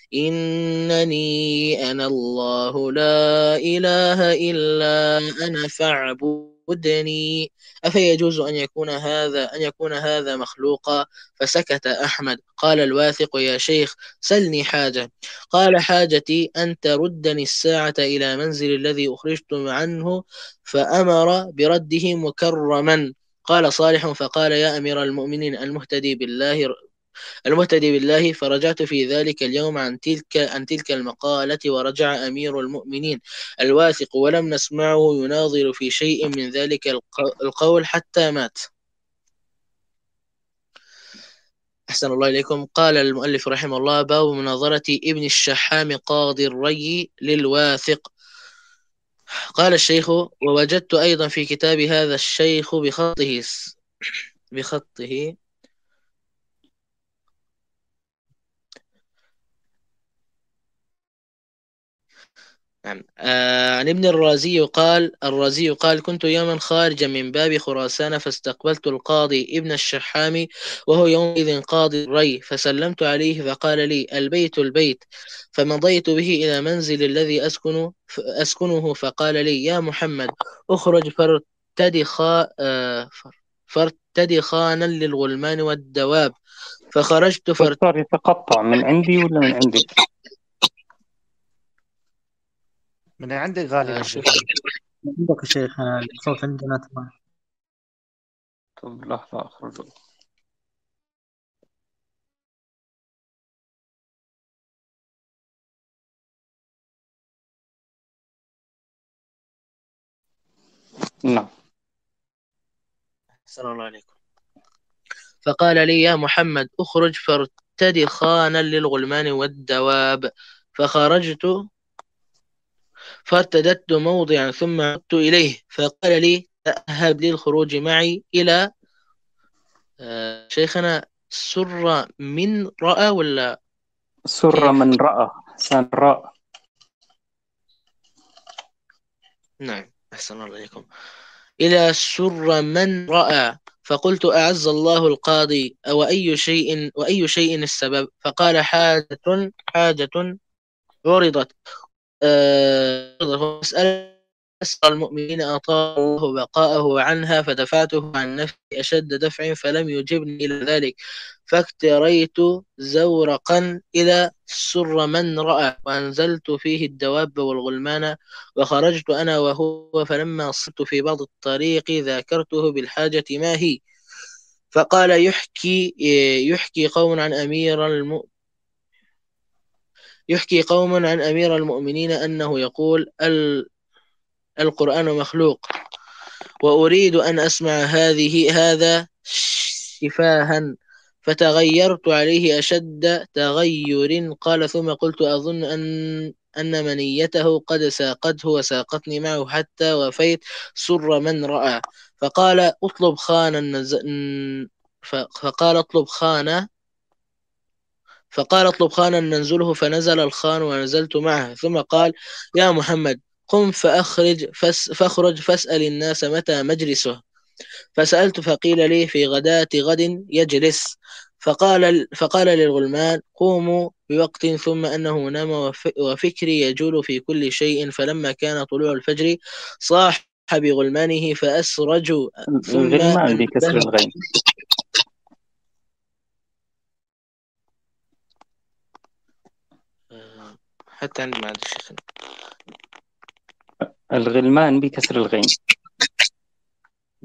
إنني أنا الله لا إله إلا أنا فاعبدني، أفيجوز أن يكون هذا أن يكون هذا مخلوقا؟ فسكت أحمد. قال الواثق: يا شيخ، سلني حاجة. قال: حاجتي أن تردني الساعة إلى منزل الذي أخرجت عنه، فأمر برده مكرما. قال صالح: فقال: يا أمير المؤمنين المهتدي بالله المهتدي بالله فرجعت في ذلك اليوم عن تلك عن تلك المقالة، ورجع أمير المؤمنين الواثق ولم نسمعه يناظر في شيء من ذلك القول حتى مات. أحسن الله إليكم. قال المؤلف رحمه الله: باب مناظرة ابن الشحام قاضي الري للواثق. قال الشيخ: ووجدت أيضا في كتاب هذا الشيخ بخطه بخطه نعم. آه عن ابن الرازي قال الرازي قال: كنت يوما خارجا من باب خراسان، فاستقبلت القاضي ابن الشحام وهو يومئذ قاضي الري، فسلمت عليه فقال لي: البيت البيت. فمضيت به إلى منزل الذي أسكن أسكنه، فقال لي: يا محمد، اخرج فارتدي خا آه فارتدي خانا للغلمان والدواب. فخرجت فارت... صار يتقطع من عندي ولا من عندك؟ من عندك غالبا. آه شوف عندك يا شيخ، الصوت عندنا تمام. طب لحظة أخرج. نعم. السلام الله عليكم. فقال لي: يا محمد، اخرج فارتدي خانا للغلمان والدواب. فخرجت فارتدت موضعا ثم عدت إليه، فقال لي: تأهب للخروج معي إلى آه شيخنا سر من رأى ولا سر كيف؟ من رأى، سان رأى. نعم، أحسن الله عليكم. إلى سر من رأى. فقلت: أعز الله القاضي، أو أي شيء وأي شيء السبب؟ فقال: حاجة حاجة عرضت أه مسألة أسرى المؤمنين أطاع الله بقاءه عنها، فدفعته عن نفسي أشد دفع فلم يجبني إلى ذلك، فاكتريت زورقا إلى سر من رأى، وأنزلت فيه الدواب والغلمان، وخرجت أنا وهو، فلما صرت في بعض الطريق ذاكرته بالحاجة ما هي، فقال: يحكي يحكي قوم عن أمير المؤمنين يحكي قوم عن أمير المؤمنين أنه يقول: القرآن مخلوق، وأريد أن أسمع هذه هذا شفاها، فتغيرت عليه أشد تغير. قال: ثم قلت: أظن أن أن منيته قد ساقته وساقتني معه حتى وفيت سر من رأى. فقال: اطلب خانا نز... فقال اطلب خانا فقال اطلب خانا ننزله، فنزل الخان ونزلت معه. ثم قال: يا محمد، قم فأخرج فس فاخرج فاسأل الناس متى مجلسه. فسألت فقيل لي: في غداة غد يجلس. فقال فقال للغلمان: قوموا بوقت، ثم أنه نام وفكري يجول في كل شيء. فلما كان طلوع الفجر صاح بغلمانه فأسرجوا، ثم الغلمان بكسر أنبه. الغين. حتى عندي ما عندي شيخ. الغلمان بكسر الغين.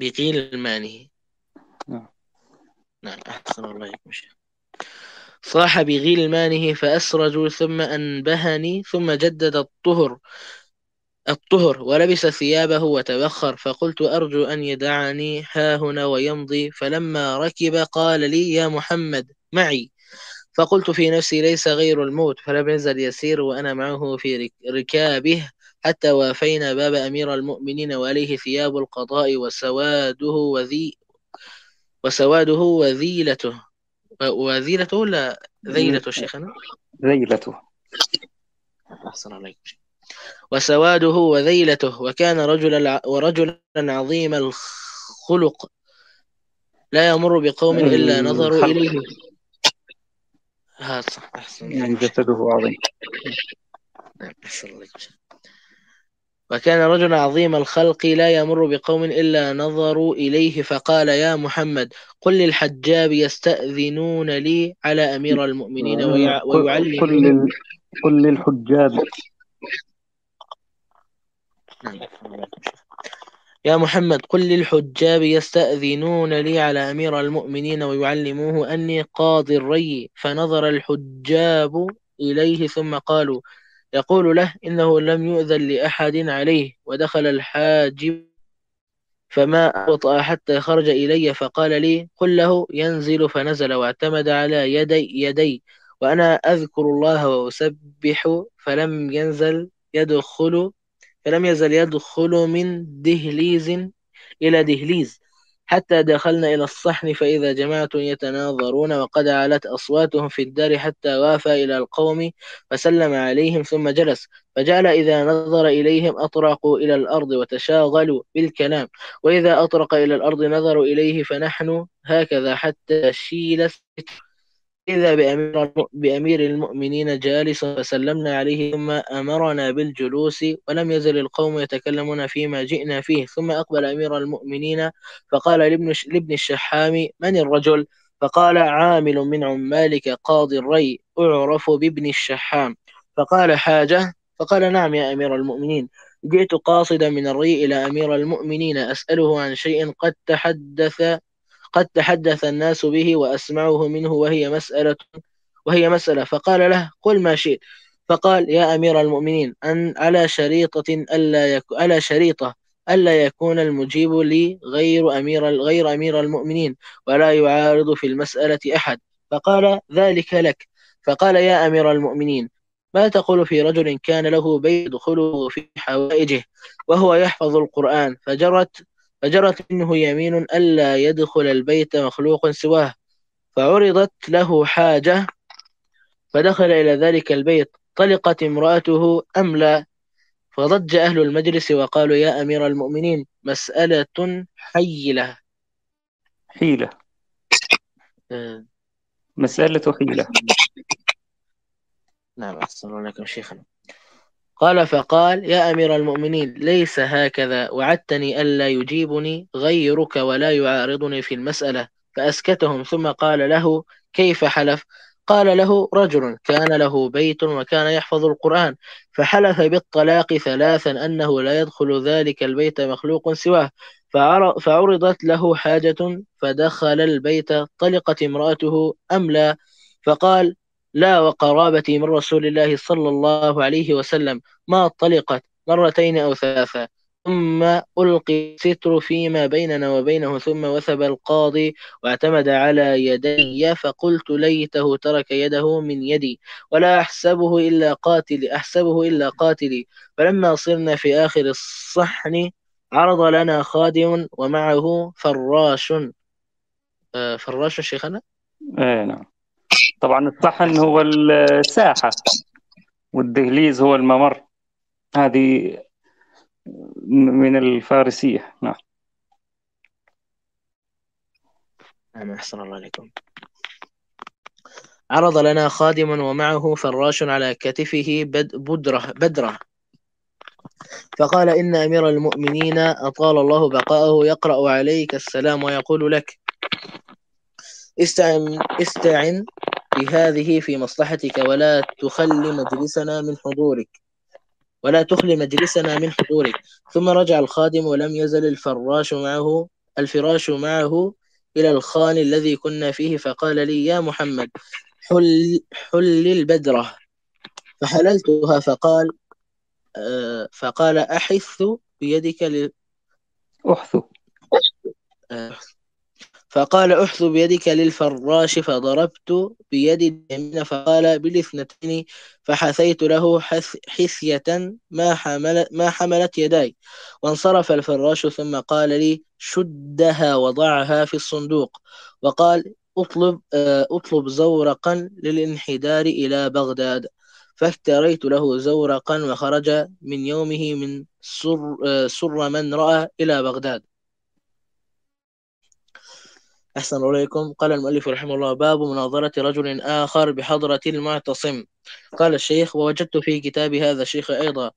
بغلمانه. نعم. نعم أحسن الله إليكم شيخ. صاح بغلمانه فأسرجوا ثم أنبهني ثم جدد الطهر الطهر ولبس ثيابه وتبخر، فقلت أرجو أن يدعني هاهنا ويمضي، فلما ركب قال لي يا محمد معي، فقلت في نفسي ليس غير الموت، فلم يزل يسير وأنا معه في رك- ركابه حتى وافينا باب أمير المؤمنين وعليه ثياب القضاء وسواده وذي وسواده وذيلته وذيلته ولا ذيلته شيخنا؟ ذيلته. أحسن عليكم. وسواده وذيلته، وكان رجلا ورجلا عظيم الخلق لا يمر بقوم إلا نظروا الخلق إليه. هذا صح. أحسن يعني عليكم. جسده عظيم. نعم أحسن عليكم. وكان رجل عظيم الخلق لا يمر بقوم إلا نظروا إليه، فقال يا محمد قل للحجاب يستأذنون لي على أمير المؤمنين ويع- قل ويعلمون. قل لل- قل للحجاب. نعم. يا محمد قل للحجاب يستأذنون لي على أمير المؤمنين ويعلموه أني قاضي الري، فنظر الحجاب إليه ثم قالوا يقول له إنه لم يؤذن لأحد عليه، ودخل الحاجب فما أبطأ حتى خرج إلي، فقال لي قل له ينزل، فنزل واعتمد على يدي يدي وأنا أذكر الله وأسبح، فلم ينزل يدخل فلم يزل يدخل من دهليز إلى دهليز حتى دخلنا إلى الصحن، فإذا جماعة يتناظرون وقد علت أصواتهم في الدار حتى وافى إلى القوم فسلم عليهم ثم جلس، فجعل إذا نظر إليهم أطرقوا إلى الأرض وتشاغلوا بالكلام، وإذا أطرق إلى الأرض نظروا إليه، فنحن هكذا حتى شيل إذا بأمير بأمير المؤمنين جالس، فسلمنا عليه ثم أمرنا بالجلوس، ولم يزل القوم يتكلمون فيما جئنا فيه، ثم أقبل أمير المؤمنين فقال لابن لابن الشحام من الرجل؟ فقال عامل من عمالك قاضي الري أعرف بابن الشحام. فقال حاجة؟ فقال نعم يا أمير المؤمنين، جئت قاصدا من الري إلى أمير المؤمنين أسأله عن شيء قد تحدث قد تحدث الناس به وأسمعه منه، وهي مسألة وهي مسألة فقال له قل ما شئت. فقال يا أمير المؤمنين أن على شريطة ألا يك... على شريطة ألا يكون المجيب لي غير أمير غير أمير المؤمنين ولا يعارض في المسألة أحد. فقال ذلك لك. فقال يا أمير المؤمنين ما تقول في رجل كان له بيت يدخله في حوائجه وهو يحفظ القرآن، فجرت فجرت منه يمين ألا يدخل البيت مخلوق سواه، فعرضت له حاجة فدخل إلى ذلك البيت، طلقت امرأته أم لا؟ فضج أهل المجلس وقالوا يا أمير المؤمنين مسألة حيلة. حيلة. آه. مسألة حيلة. نعم أحسن عليكم شيخنا. قال فقال يا أمير المؤمنين ليس هكذا، وعدتني ألا يجيبني غيرك ولا يعارضني في المسألة، فأسكتهم ثم قال له كيف حلف؟ قال له رجل كان له بيت وكان يحفظ القرآن، فحلف بالطلاق ثلاثا أنه لا يدخل ذلك البيت مخلوق سواه، فعر- فعرضت له حاجة فدخل البيت، طلقت امرأته أم لا؟ فقال لا، وقرابتي من رسول الله صلى الله عليه وسلم ما طلقت مرتين أو ثلاثة. ثم ألقي الستر فيما بيننا وبينه، ثم وثب القاضي واعتمد على يدي، فقلت ليته ترك يده من يدي ولا أحسبه إلا قاتل أحسبه إلا قاتلي. فلما صرنا في آخر الصحن عرض لنا خادم ومعه فراش. آه، فراش شيخنا. ايه نعم. طبعا الصحن هو الساحة والدهليز هو الممر، هذه من الفارسية. نعم. نعم أحسن الله عليكم. عرض لنا خادم ومعه فراش على كتفه بد بدرة بدرة فقال إن أمير المؤمنين أطال الله بقاءه يقرأ عليك السلام ويقول لك استعن, استعن بهذه في مصلحتك ولا تخل مجلسنا من حضورك ولا تخل مجلسنا من حضورك. ثم رجع الخادم ولم يزل الفراش معه الفراش معه إلى الخان الذي كنا فيه، فقال لي: يا محمد، حل, حل البدرة. فحللتها. فقال آه فقال أحث بيدك ل... أحثو. آه فقال أحث بيدك للفراش. فضربت بيدي اليمين، فقال بالاثنتين. فحثيت له حث حثية ما حمل ما حملت يداي. وانصرف الفراش، ثم قال لي: شدها وضعها في الصندوق. وقال: اطلب آه، اطلب زورقا للانحدار إلى بغداد. فاشتريت له زورقا، وخرج من يومه من سر, آه، سر من رأى إلى بغداد. أحسن إليكم. قال المؤلف رحمه الله: باب مناظرة رجل آخر بحضرة المعتصم. قال الشيخ: ووجدت في كتاب هذا الشيخ أيضا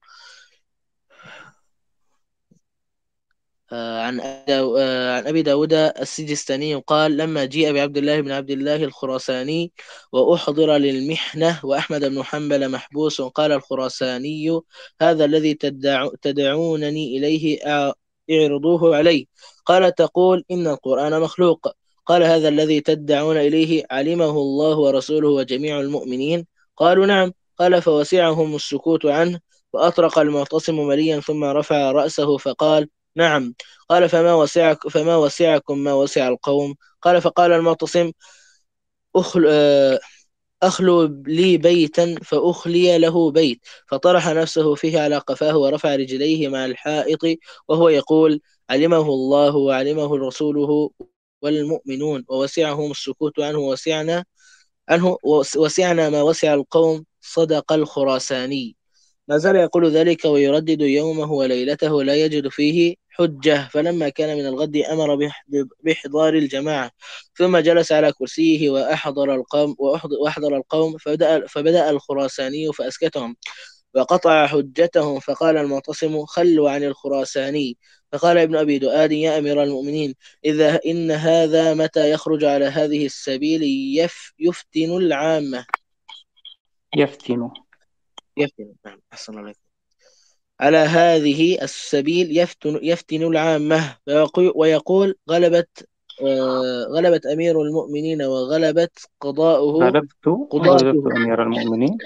آه، عن أدو- آه، عن أبي داود السجستاني قال: لما جيء بعبد الله بن عبد الله الخراساني وأحضر للمحنة وأحمد بن حنبل محبوس، قال الخراساني: هذا الذي تدع تدعونني إليه أع- اعرضوه علي. قال: تقول إن القرآن مخلوق. قال: هذا الذي تدعون إليه علمه الله ورسوله وجميع المؤمنين. قالوا: نعم. قال: فوسعهم السكوت عنه. فأطرق المعتصم مليا، ثم رفع رأسه فقال: نعم. قال: فما وسعك فما وسعكم ما وسع القوم. قال: فقال المعتصم: أخل آه، أخلو لي بيتا فأخلي له بيت. فطرح نفسه فيه على قفاه، ورفع رجليه مع الحائط، وهو يقول: علمه الله وعلمه رسوله والمؤمنون، ووسعهم السكوت عنه وسعنا عنه وسعنا ما وسع القوم. صدق الخراساني. ما زال يقول ذلك ويردد يومه وليلته، لا يجد فيه حجة. فلما كان من الغد أمر بح- بإحضار الجماعة، ثم جلس على كرسيه وأحضر القوم وأحض- وأحضر القوم فبدأ, فبدأ الخراساني فأسكتهم وقطع حجتهم. فقال المعتصم: خلوا عن الخراساني. فقال ابن أبي دؤاد: يا أمير المؤمنين، إذا إن هذا متى يخرج على هذه السبيل يف يفتن العامة. يفتن. يفتن، نعم، أحسن الله. على هذه السبيل يفتن, يفتن العامة، ويقول, ويقول غلبت آه، غلبت أمير المؤمنين وغلبت قضاؤه غلبت غلبت قضاته. أمير المؤمنين.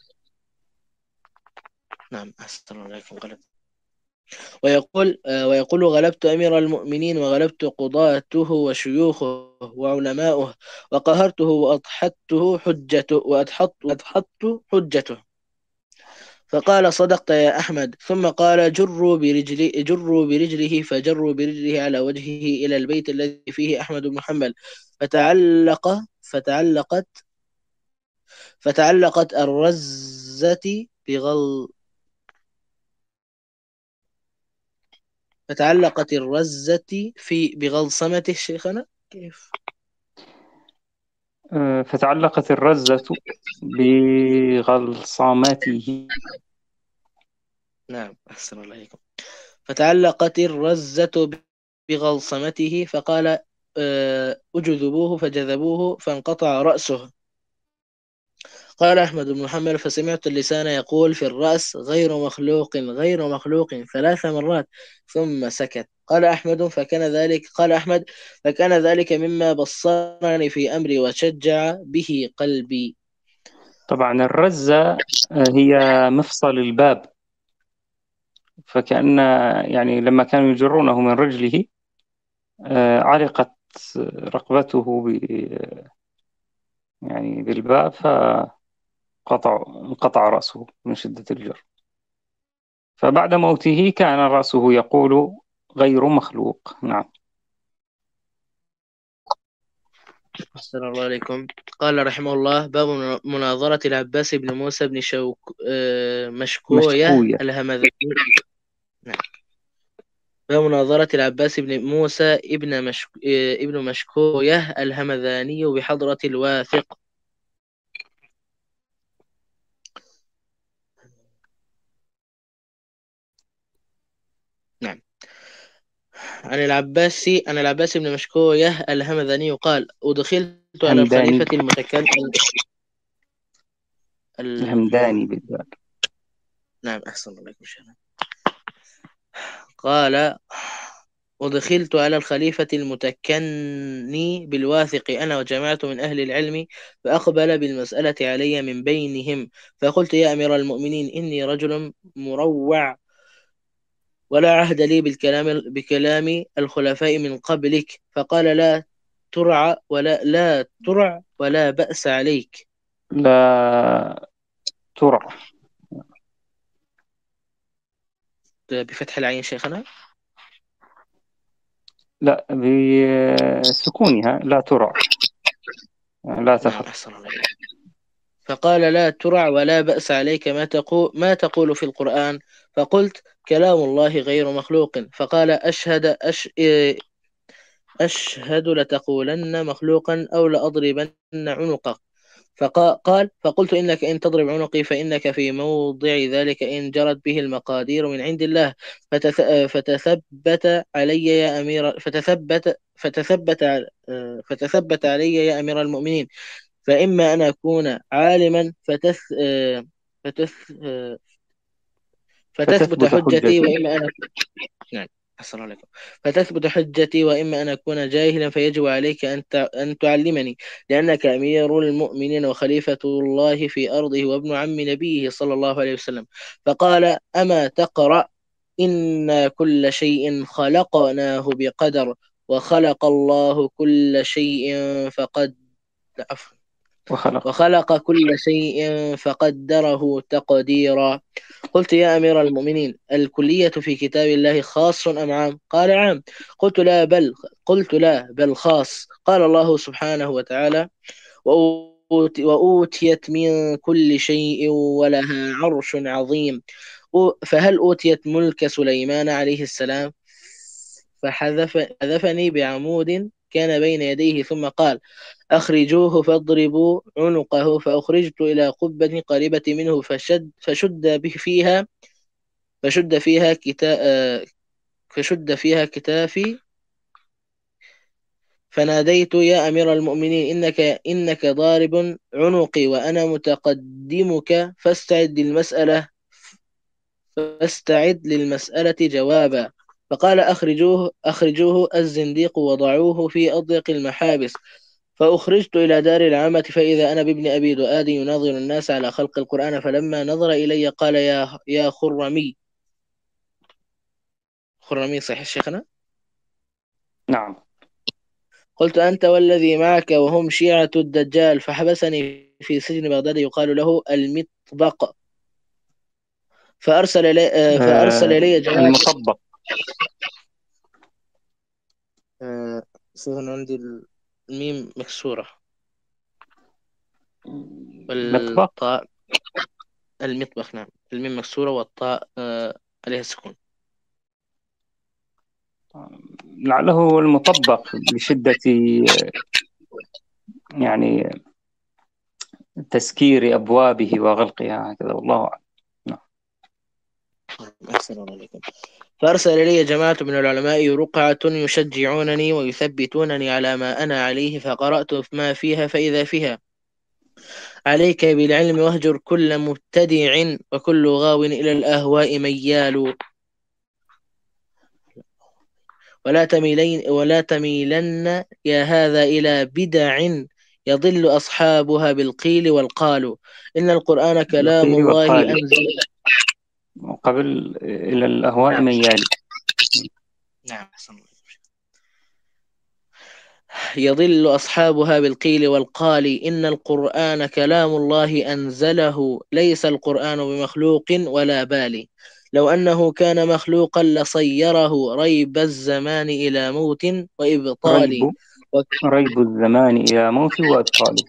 نعم، أحسن الله عليكم. غلبت. ويقول آه، ويقول غلبت أمير المؤمنين وغلبت قضاته وشيوخه وعلماؤه، وقهرته وأضحته حجته وأدحضت وأدحضت حجته. فقال: صدقت يا أحمد. ثم قال: جروا برجلي جروا برجله. فجروا برجله على وجهه إلى البيت الذي فيه أحمد بن حنبل. فتعلق فتعلقت فتعلقت الرزة بغل فتعلقت الرزة في بغلصمته. شيخنا كيف؟ آه، فتعلقت الرزة بغلصامته. نعم، أحسن الله عليكم. فتعلقت الرزة بغلصمته. فقال: آه، أجذبوه. فجذبوه فانقطع رأسه. قال أحمد بن محمد: فسمعت اللسان يقول في الرأس: غير مخلوق غير مخلوق ثلاث مرات، ثم سكت. قال أحمد: فكان ذلك قال أحمد: فكان ذلك مما بصرني في أمري وشجع به قلبي. طبعا الرزة آه، هي مفصل الباب، فكأن يعني لما كانوا يجرونه من رجله آه، علقت رقبته ب يعني بالباب، فقطع انقطع رأسه من شدة الجر. فبعد موته كان رأسه يقول غير مخلوق. نعم. أحسن الله عليكم. قال رحمه الله: باب مناظرة العباس بن موسى بن شوك آه، مشكوية مشكوية. الهمذاني. نعم. باب مناظرة العباس بن موسى ابن مشك... آه، ابن مشكوية الهمذاني بحضرة الواثق. نعم. عن العباس عن العباس بن مشكوية الهمذاني قال: أدخلت على همداني. الخليفة المتكلم ال... الهمداني بالذات. نعم، أحسن الله عليكم شيخنا. قال: ودخلت على الخليفة المتكني بالواثق أنا وجماعة من أهل العلم، فأقبل بالمسألة علي من بينهم، فقلت يا أمير المؤمنين إني رجل مروع، ولا عهد لي بالكلام بكلام الخلفاء من قبلك، فقال لا ترع ولا لا ترع ولا بأس عليك. لا ترع. بفتح العين شيخنا. لا، بسكونها، لا ترع، لا نعم تخف. أحسن الله. فقال لا ترع ولا بأس عليك، ما تقول ما تقول في القرآن؟ فقلت كلام الله غير مخلوق. فقال أشهد أش أشهد لتقولن مخلوقا أو لأضربن عنقك. فقال فقلت إنك إن تضرب عنقي فإنك في موضع ذلك إن جرت به المقادير من عند الله. فتث... فتثبت علي يا أمير فتثبت فتثبت فتثبت علي يا أمير المؤمنين، فإما أن أكون عالما فتث... فتث... فتثبت فتثبت حجتي، حجتي. وإما أن نعم أحسن الله عليكم. فتثبت حجتي، وإما أن أكون جاهلا فيجب عليك أن أن تعلمني، لأنك أمير المؤمنين وخليفة الله في أرضه وابن عم نبيه صلى الله عليه وسلم. فقال أما تقرأ إن كل شيء خلقناه بقدر، وخلق الله كل شيء فقد عفوا وخلق. وخلق كل شيء فقدره تقديرا. قلت يا أمير المؤمنين الكلية في كتاب الله خاص أم عام؟ قال عام. قلت لا بل قلت لا بل خاص. قال الله سبحانه وتعالى وأوت- وأوتيت من كل شيء ولها عرش عظيم. أو- فهل أوتيت ملك سليمان عليه السلام؟ فحذف حذفني بعمود كان بين يديه، ثم قال أخرجوه فاضربوا عنقه. فأخرجت إلى قبة قريبة منه فشد فشد به فيها فشد فيها كتا آه، فشد فيها كتافي. فناديت يا أمير المؤمنين إنك إنك ضارب عنقي وأنا متقدمك، فاستعد للمسألة فاستعد للمسألة جوابا. فقال أخرجوه أخرجوه الزنديق وضعوه في أضيق المحابس. فأخرجت إلى دار العامة، فإذا أنا بابن أبي دؤاد يناظر الناس على خلق القرآن، فلما نظر إلي قال يا يا خرمي. خرمي صحيح شيخنا؟ نعم. قلت أنت والذي معك وهم شيعة الدجال. فحبسني في سجن بغداد يقال له المطبق. فأرسل إلي آه، فأرسل آه إلي جواب. المطبق. آه، شوفوا عندي الميم مكسورة مطبق. والطاء. المطبخ نعم، الميم مكسورة والطاء آه، عليها سكون. لعله هو المطبق لشدة يعني تسكير أبوابه وغلقها هكذا، والله أعلم. نعم. أحسن الله عليكم. فأرسل إلي جماعة من العلماء رقعة يشجعونني ويثبتونني على ما أنا عليه، فقرأت ما فيها فإذا فيها عليك بالعلم واهجر كل مبتدع وكل غاو إلى الأهواء ميال، ولا تميلين ولا تميلن يا هذا إلى بدع يضل أصحابها بالقيل والقال، إن القرآن كلام القيل الله والقال أنزل. قبل إلى الأهواء نعم ميال. نعم يضل أصحابها بالقيل والقال، إن القرآن كلام الله أنزله ليس القرآن بمخلوق ولا بالي، لو أنه كان مخلوقا لصيره ريب الزمان إلى موت وإبطال. ريب ريب الزمان إلى موت وإبطال.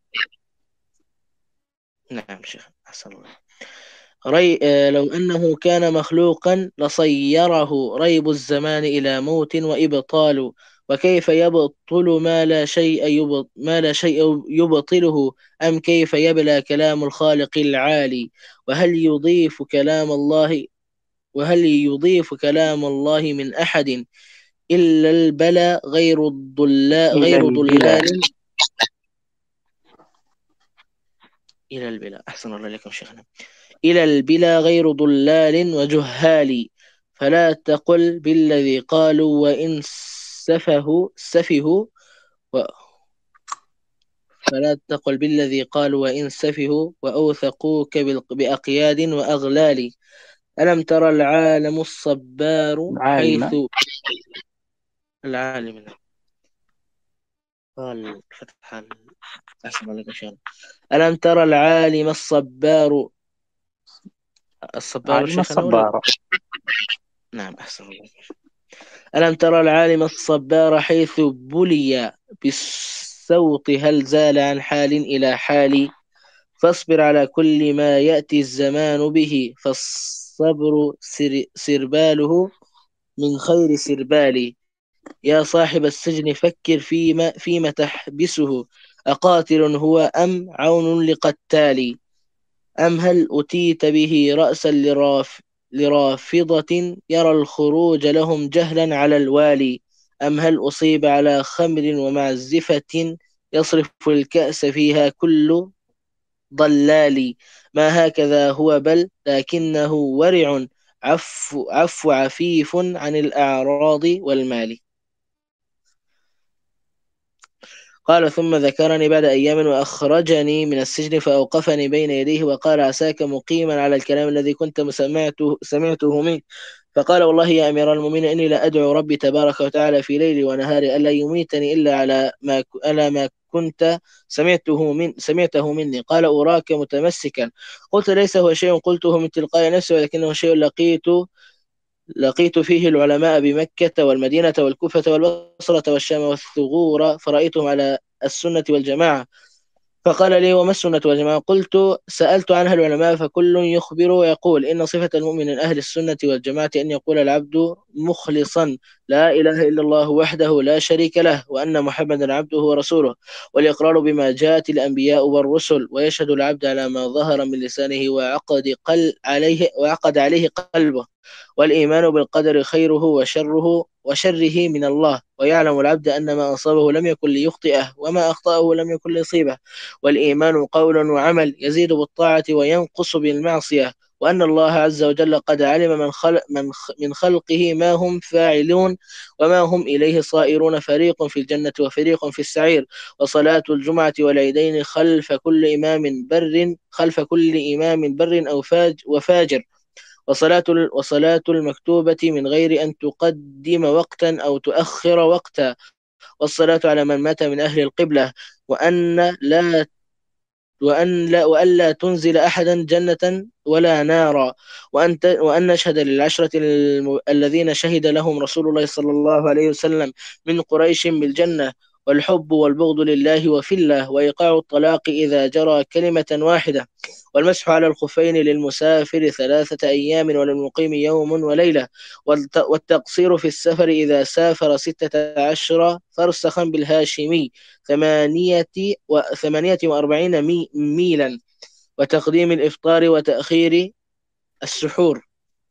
نعم شيخ أحسن الله. ري... آه، لو أنه كان مخلوقا لصيره ريب الزمان إلى موت وإبطال، وكيف يبطل ما لا شيء يبط... ما لا شيء يبطله، أم كيف يبلى كلام الخالق العالي، وهل يضيف كلام الله وهل يضيف كلام الله من أحد إلا البلى غير الضلال إلى غير البلا. ضلال إلى البلى أحسن الله إليكم شيخنا. إلى البلا غير ضلال وجهال، فلا تقل بالذي قالوا وإن سفهوا سفهوا و فلا تقل بالذي قالوا وإن سفهوا وأوثقوك بالق- بأقياد وأغلال. ألم ترى العالم الصبار حيث العالم العالم قال فتح ال- أحسن عليك شان. ألم ترى العالم الصبار الصبار عالم شيخنا ولا؟ الصبارة. نعم أحسن الله. ألم ترى العالم الصبار حيث بلي بالسوط هل زال عن حال إلى حال. فاصبر على كل ما يأتي الزمان به فالصبر سر سرباله من خير سربال. يا صاحب السجن فكر فيما, فيما تحبسه أقاتل هو أم عون لقتال. أم هل أتيت به رأسا لراف لرافضة يرى الخروج لهم جهلا على الوالي. أم هل أصيب على خمر ومعزفة يصرف الكأس فيها كل ضلال. ما هكذا هو بل لكنه ورع عفو, عفو عفيف عن الأعراض والمال. قال ثم ذكرني بعد أيام وأخرجني من السجن فأوقفني بين يديه وقال عساك مقيما على الكلام الذي كنت سمعته, سمعته منه. فقال والله يا أمير المؤمنين إني لا أدعو ربي تبارك وتعالى في ليلي ونهاري ألا يميتني إلا على ما على ما كنت سمعته من سمعته مني. قال أراك متمسكا. قلت ليس هو شيء قلته من تلقاء نفسي ولكنه شيء لقيت لقيت فيه العلماء بمكة والمدينة والكوفة والبصرة والشام والثغور فرأيتهم على السنة والجماعة. فقال لي وما السنة والجماعة؟ قلت سألت عنها العلماء فكل يخبر ويقول إن صفة المؤمن من أهل السنة والجماعة أن يقول العبد مخلصا لا إله إلا الله وحده لا شريك له وأن محمدا عبده ورسوله والإقرار بما جاءت الأنبياء والرسل ويشهد العبد على ما ظهر من لسانه وعقد قل عليه وعقد عليه قلبه والإيمان بالقدر خيره وشره وشره من الله ويعلم العبد أن ما أصابه لم يكن ليخطئه وما أخطأه لم يكن ليصيبه والإيمان قول وعمل يزيد بالطاعة وينقص بالمعصية وأن الله عز وجل قد علم من, خلق من, من خلقه ما هم فاعلون وما هم إليه صائرون فريق في الجنة وفريق في السعير. وصلاة الجمعة والعيدين خلف كل إمام بر خلف كل إمام بر أو فاج وفاجر وصلاة وصلاة المكتوبة من غير أن تقدم وقتا أو تؤخر وقتا والصلاة على من مات من أهل القبلة وأن لا وأن لا وأن لا تنزل أحدا جنة ولا نارا وأن وأن نشهد للعشرة الذين شهد لهم رسول الله صلى الله عليه وسلم من قريش بالجنة والحب والبغض لله وفي الله وإيقاع الطلاق إذا جرى كلمة واحدة والمسح على الخفين للمسافر ثلاثة أيام وللمقيم يوم وليلة والتقصير في السفر إذا سافر ستة عشر فرسخا بالهاشمي ثمانية وثمانية وأربعين مي ميلا وتقديم الإفطار وتأخير السحور.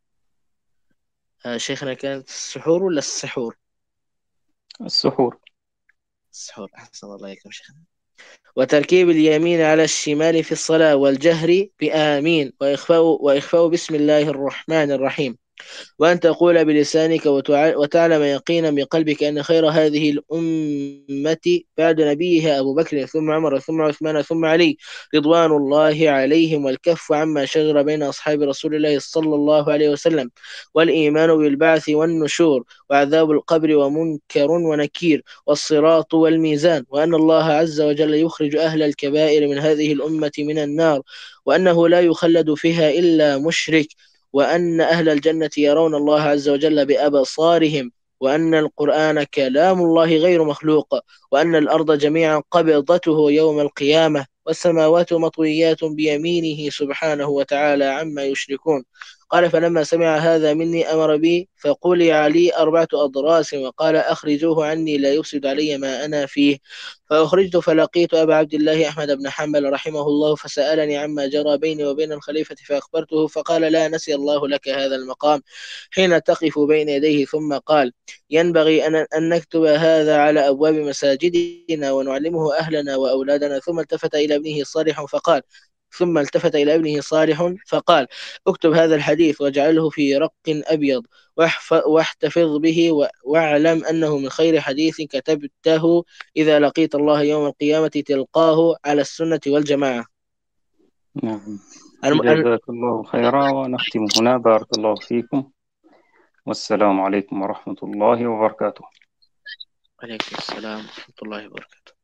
آه شيخنا كانت السحور ولا السحور؟ السحور. السحور أحسن الله إليكم شيخنا. وتركيب اليمين على الشمال في الصلاة والجهر بآمين وإخفاء, وإخفاء بسم الله الرحمن الرحيم وأن تقول بلسانك وتعلم يقينا بقلبك أن خير هذه الأمة بعد نبيها أبو بكر ثم عمر ثم عثمان ثم علي رضوان الله عليهم والكف عما شجر بين أصحاب رسول الله صلى الله عليه وسلم والإيمان بالبعث والنشور وعذاب القبر ومنكر ونكير والصراط والميزان وأن الله عز وجل يخرج أهل الكبائر من هذه الأمة من النار وأنه لا يخلد فيها إلا مشرك وأن أهل الجنة يرون الله عز وجل بأبصارهم وأن القرآن كلام الله غير مخلوق وأن الأرض جميعا قبضته يوم القيامة والسماوات مطويات بيمينه سبحانه وتعالى عما يشركون. قال فلما سمع هذا مني أمر بي فقلع لي أربعة أضراس وقال أخرجوه عني لا يفسد علي ما أنا فيه. فأخرجت فلقيت أبا عبد الله أحمد بن حنبل رحمه الله فسألني عما جرى بيني وبين الخليفة فأخبرته فقال لا نسي الله لك هذا المقام حين تقف بين يديه ثم قال ينبغي أن, أن نكتب هذا على أبواب مساجدنا ونعلمه أهلنا وأولادنا. ثم التفت إلى ابنه صالح فقال ثم التفت إلى ابنه صالح فقال: اكتب هذا الحديث واجعله في رق أبيض واحتفظ به، واعلم أنه من خير حديث كتبته إذا لقيت الله يوم القيامة تلقاه على السنة والجماعة. نعم، الم... جزاك الله خيرا، ونختم هنا. بارك الله فيكم، والسلام عليكم ورحمة الله وبركاته. عليكم السلام ورحمة الله وبركاته.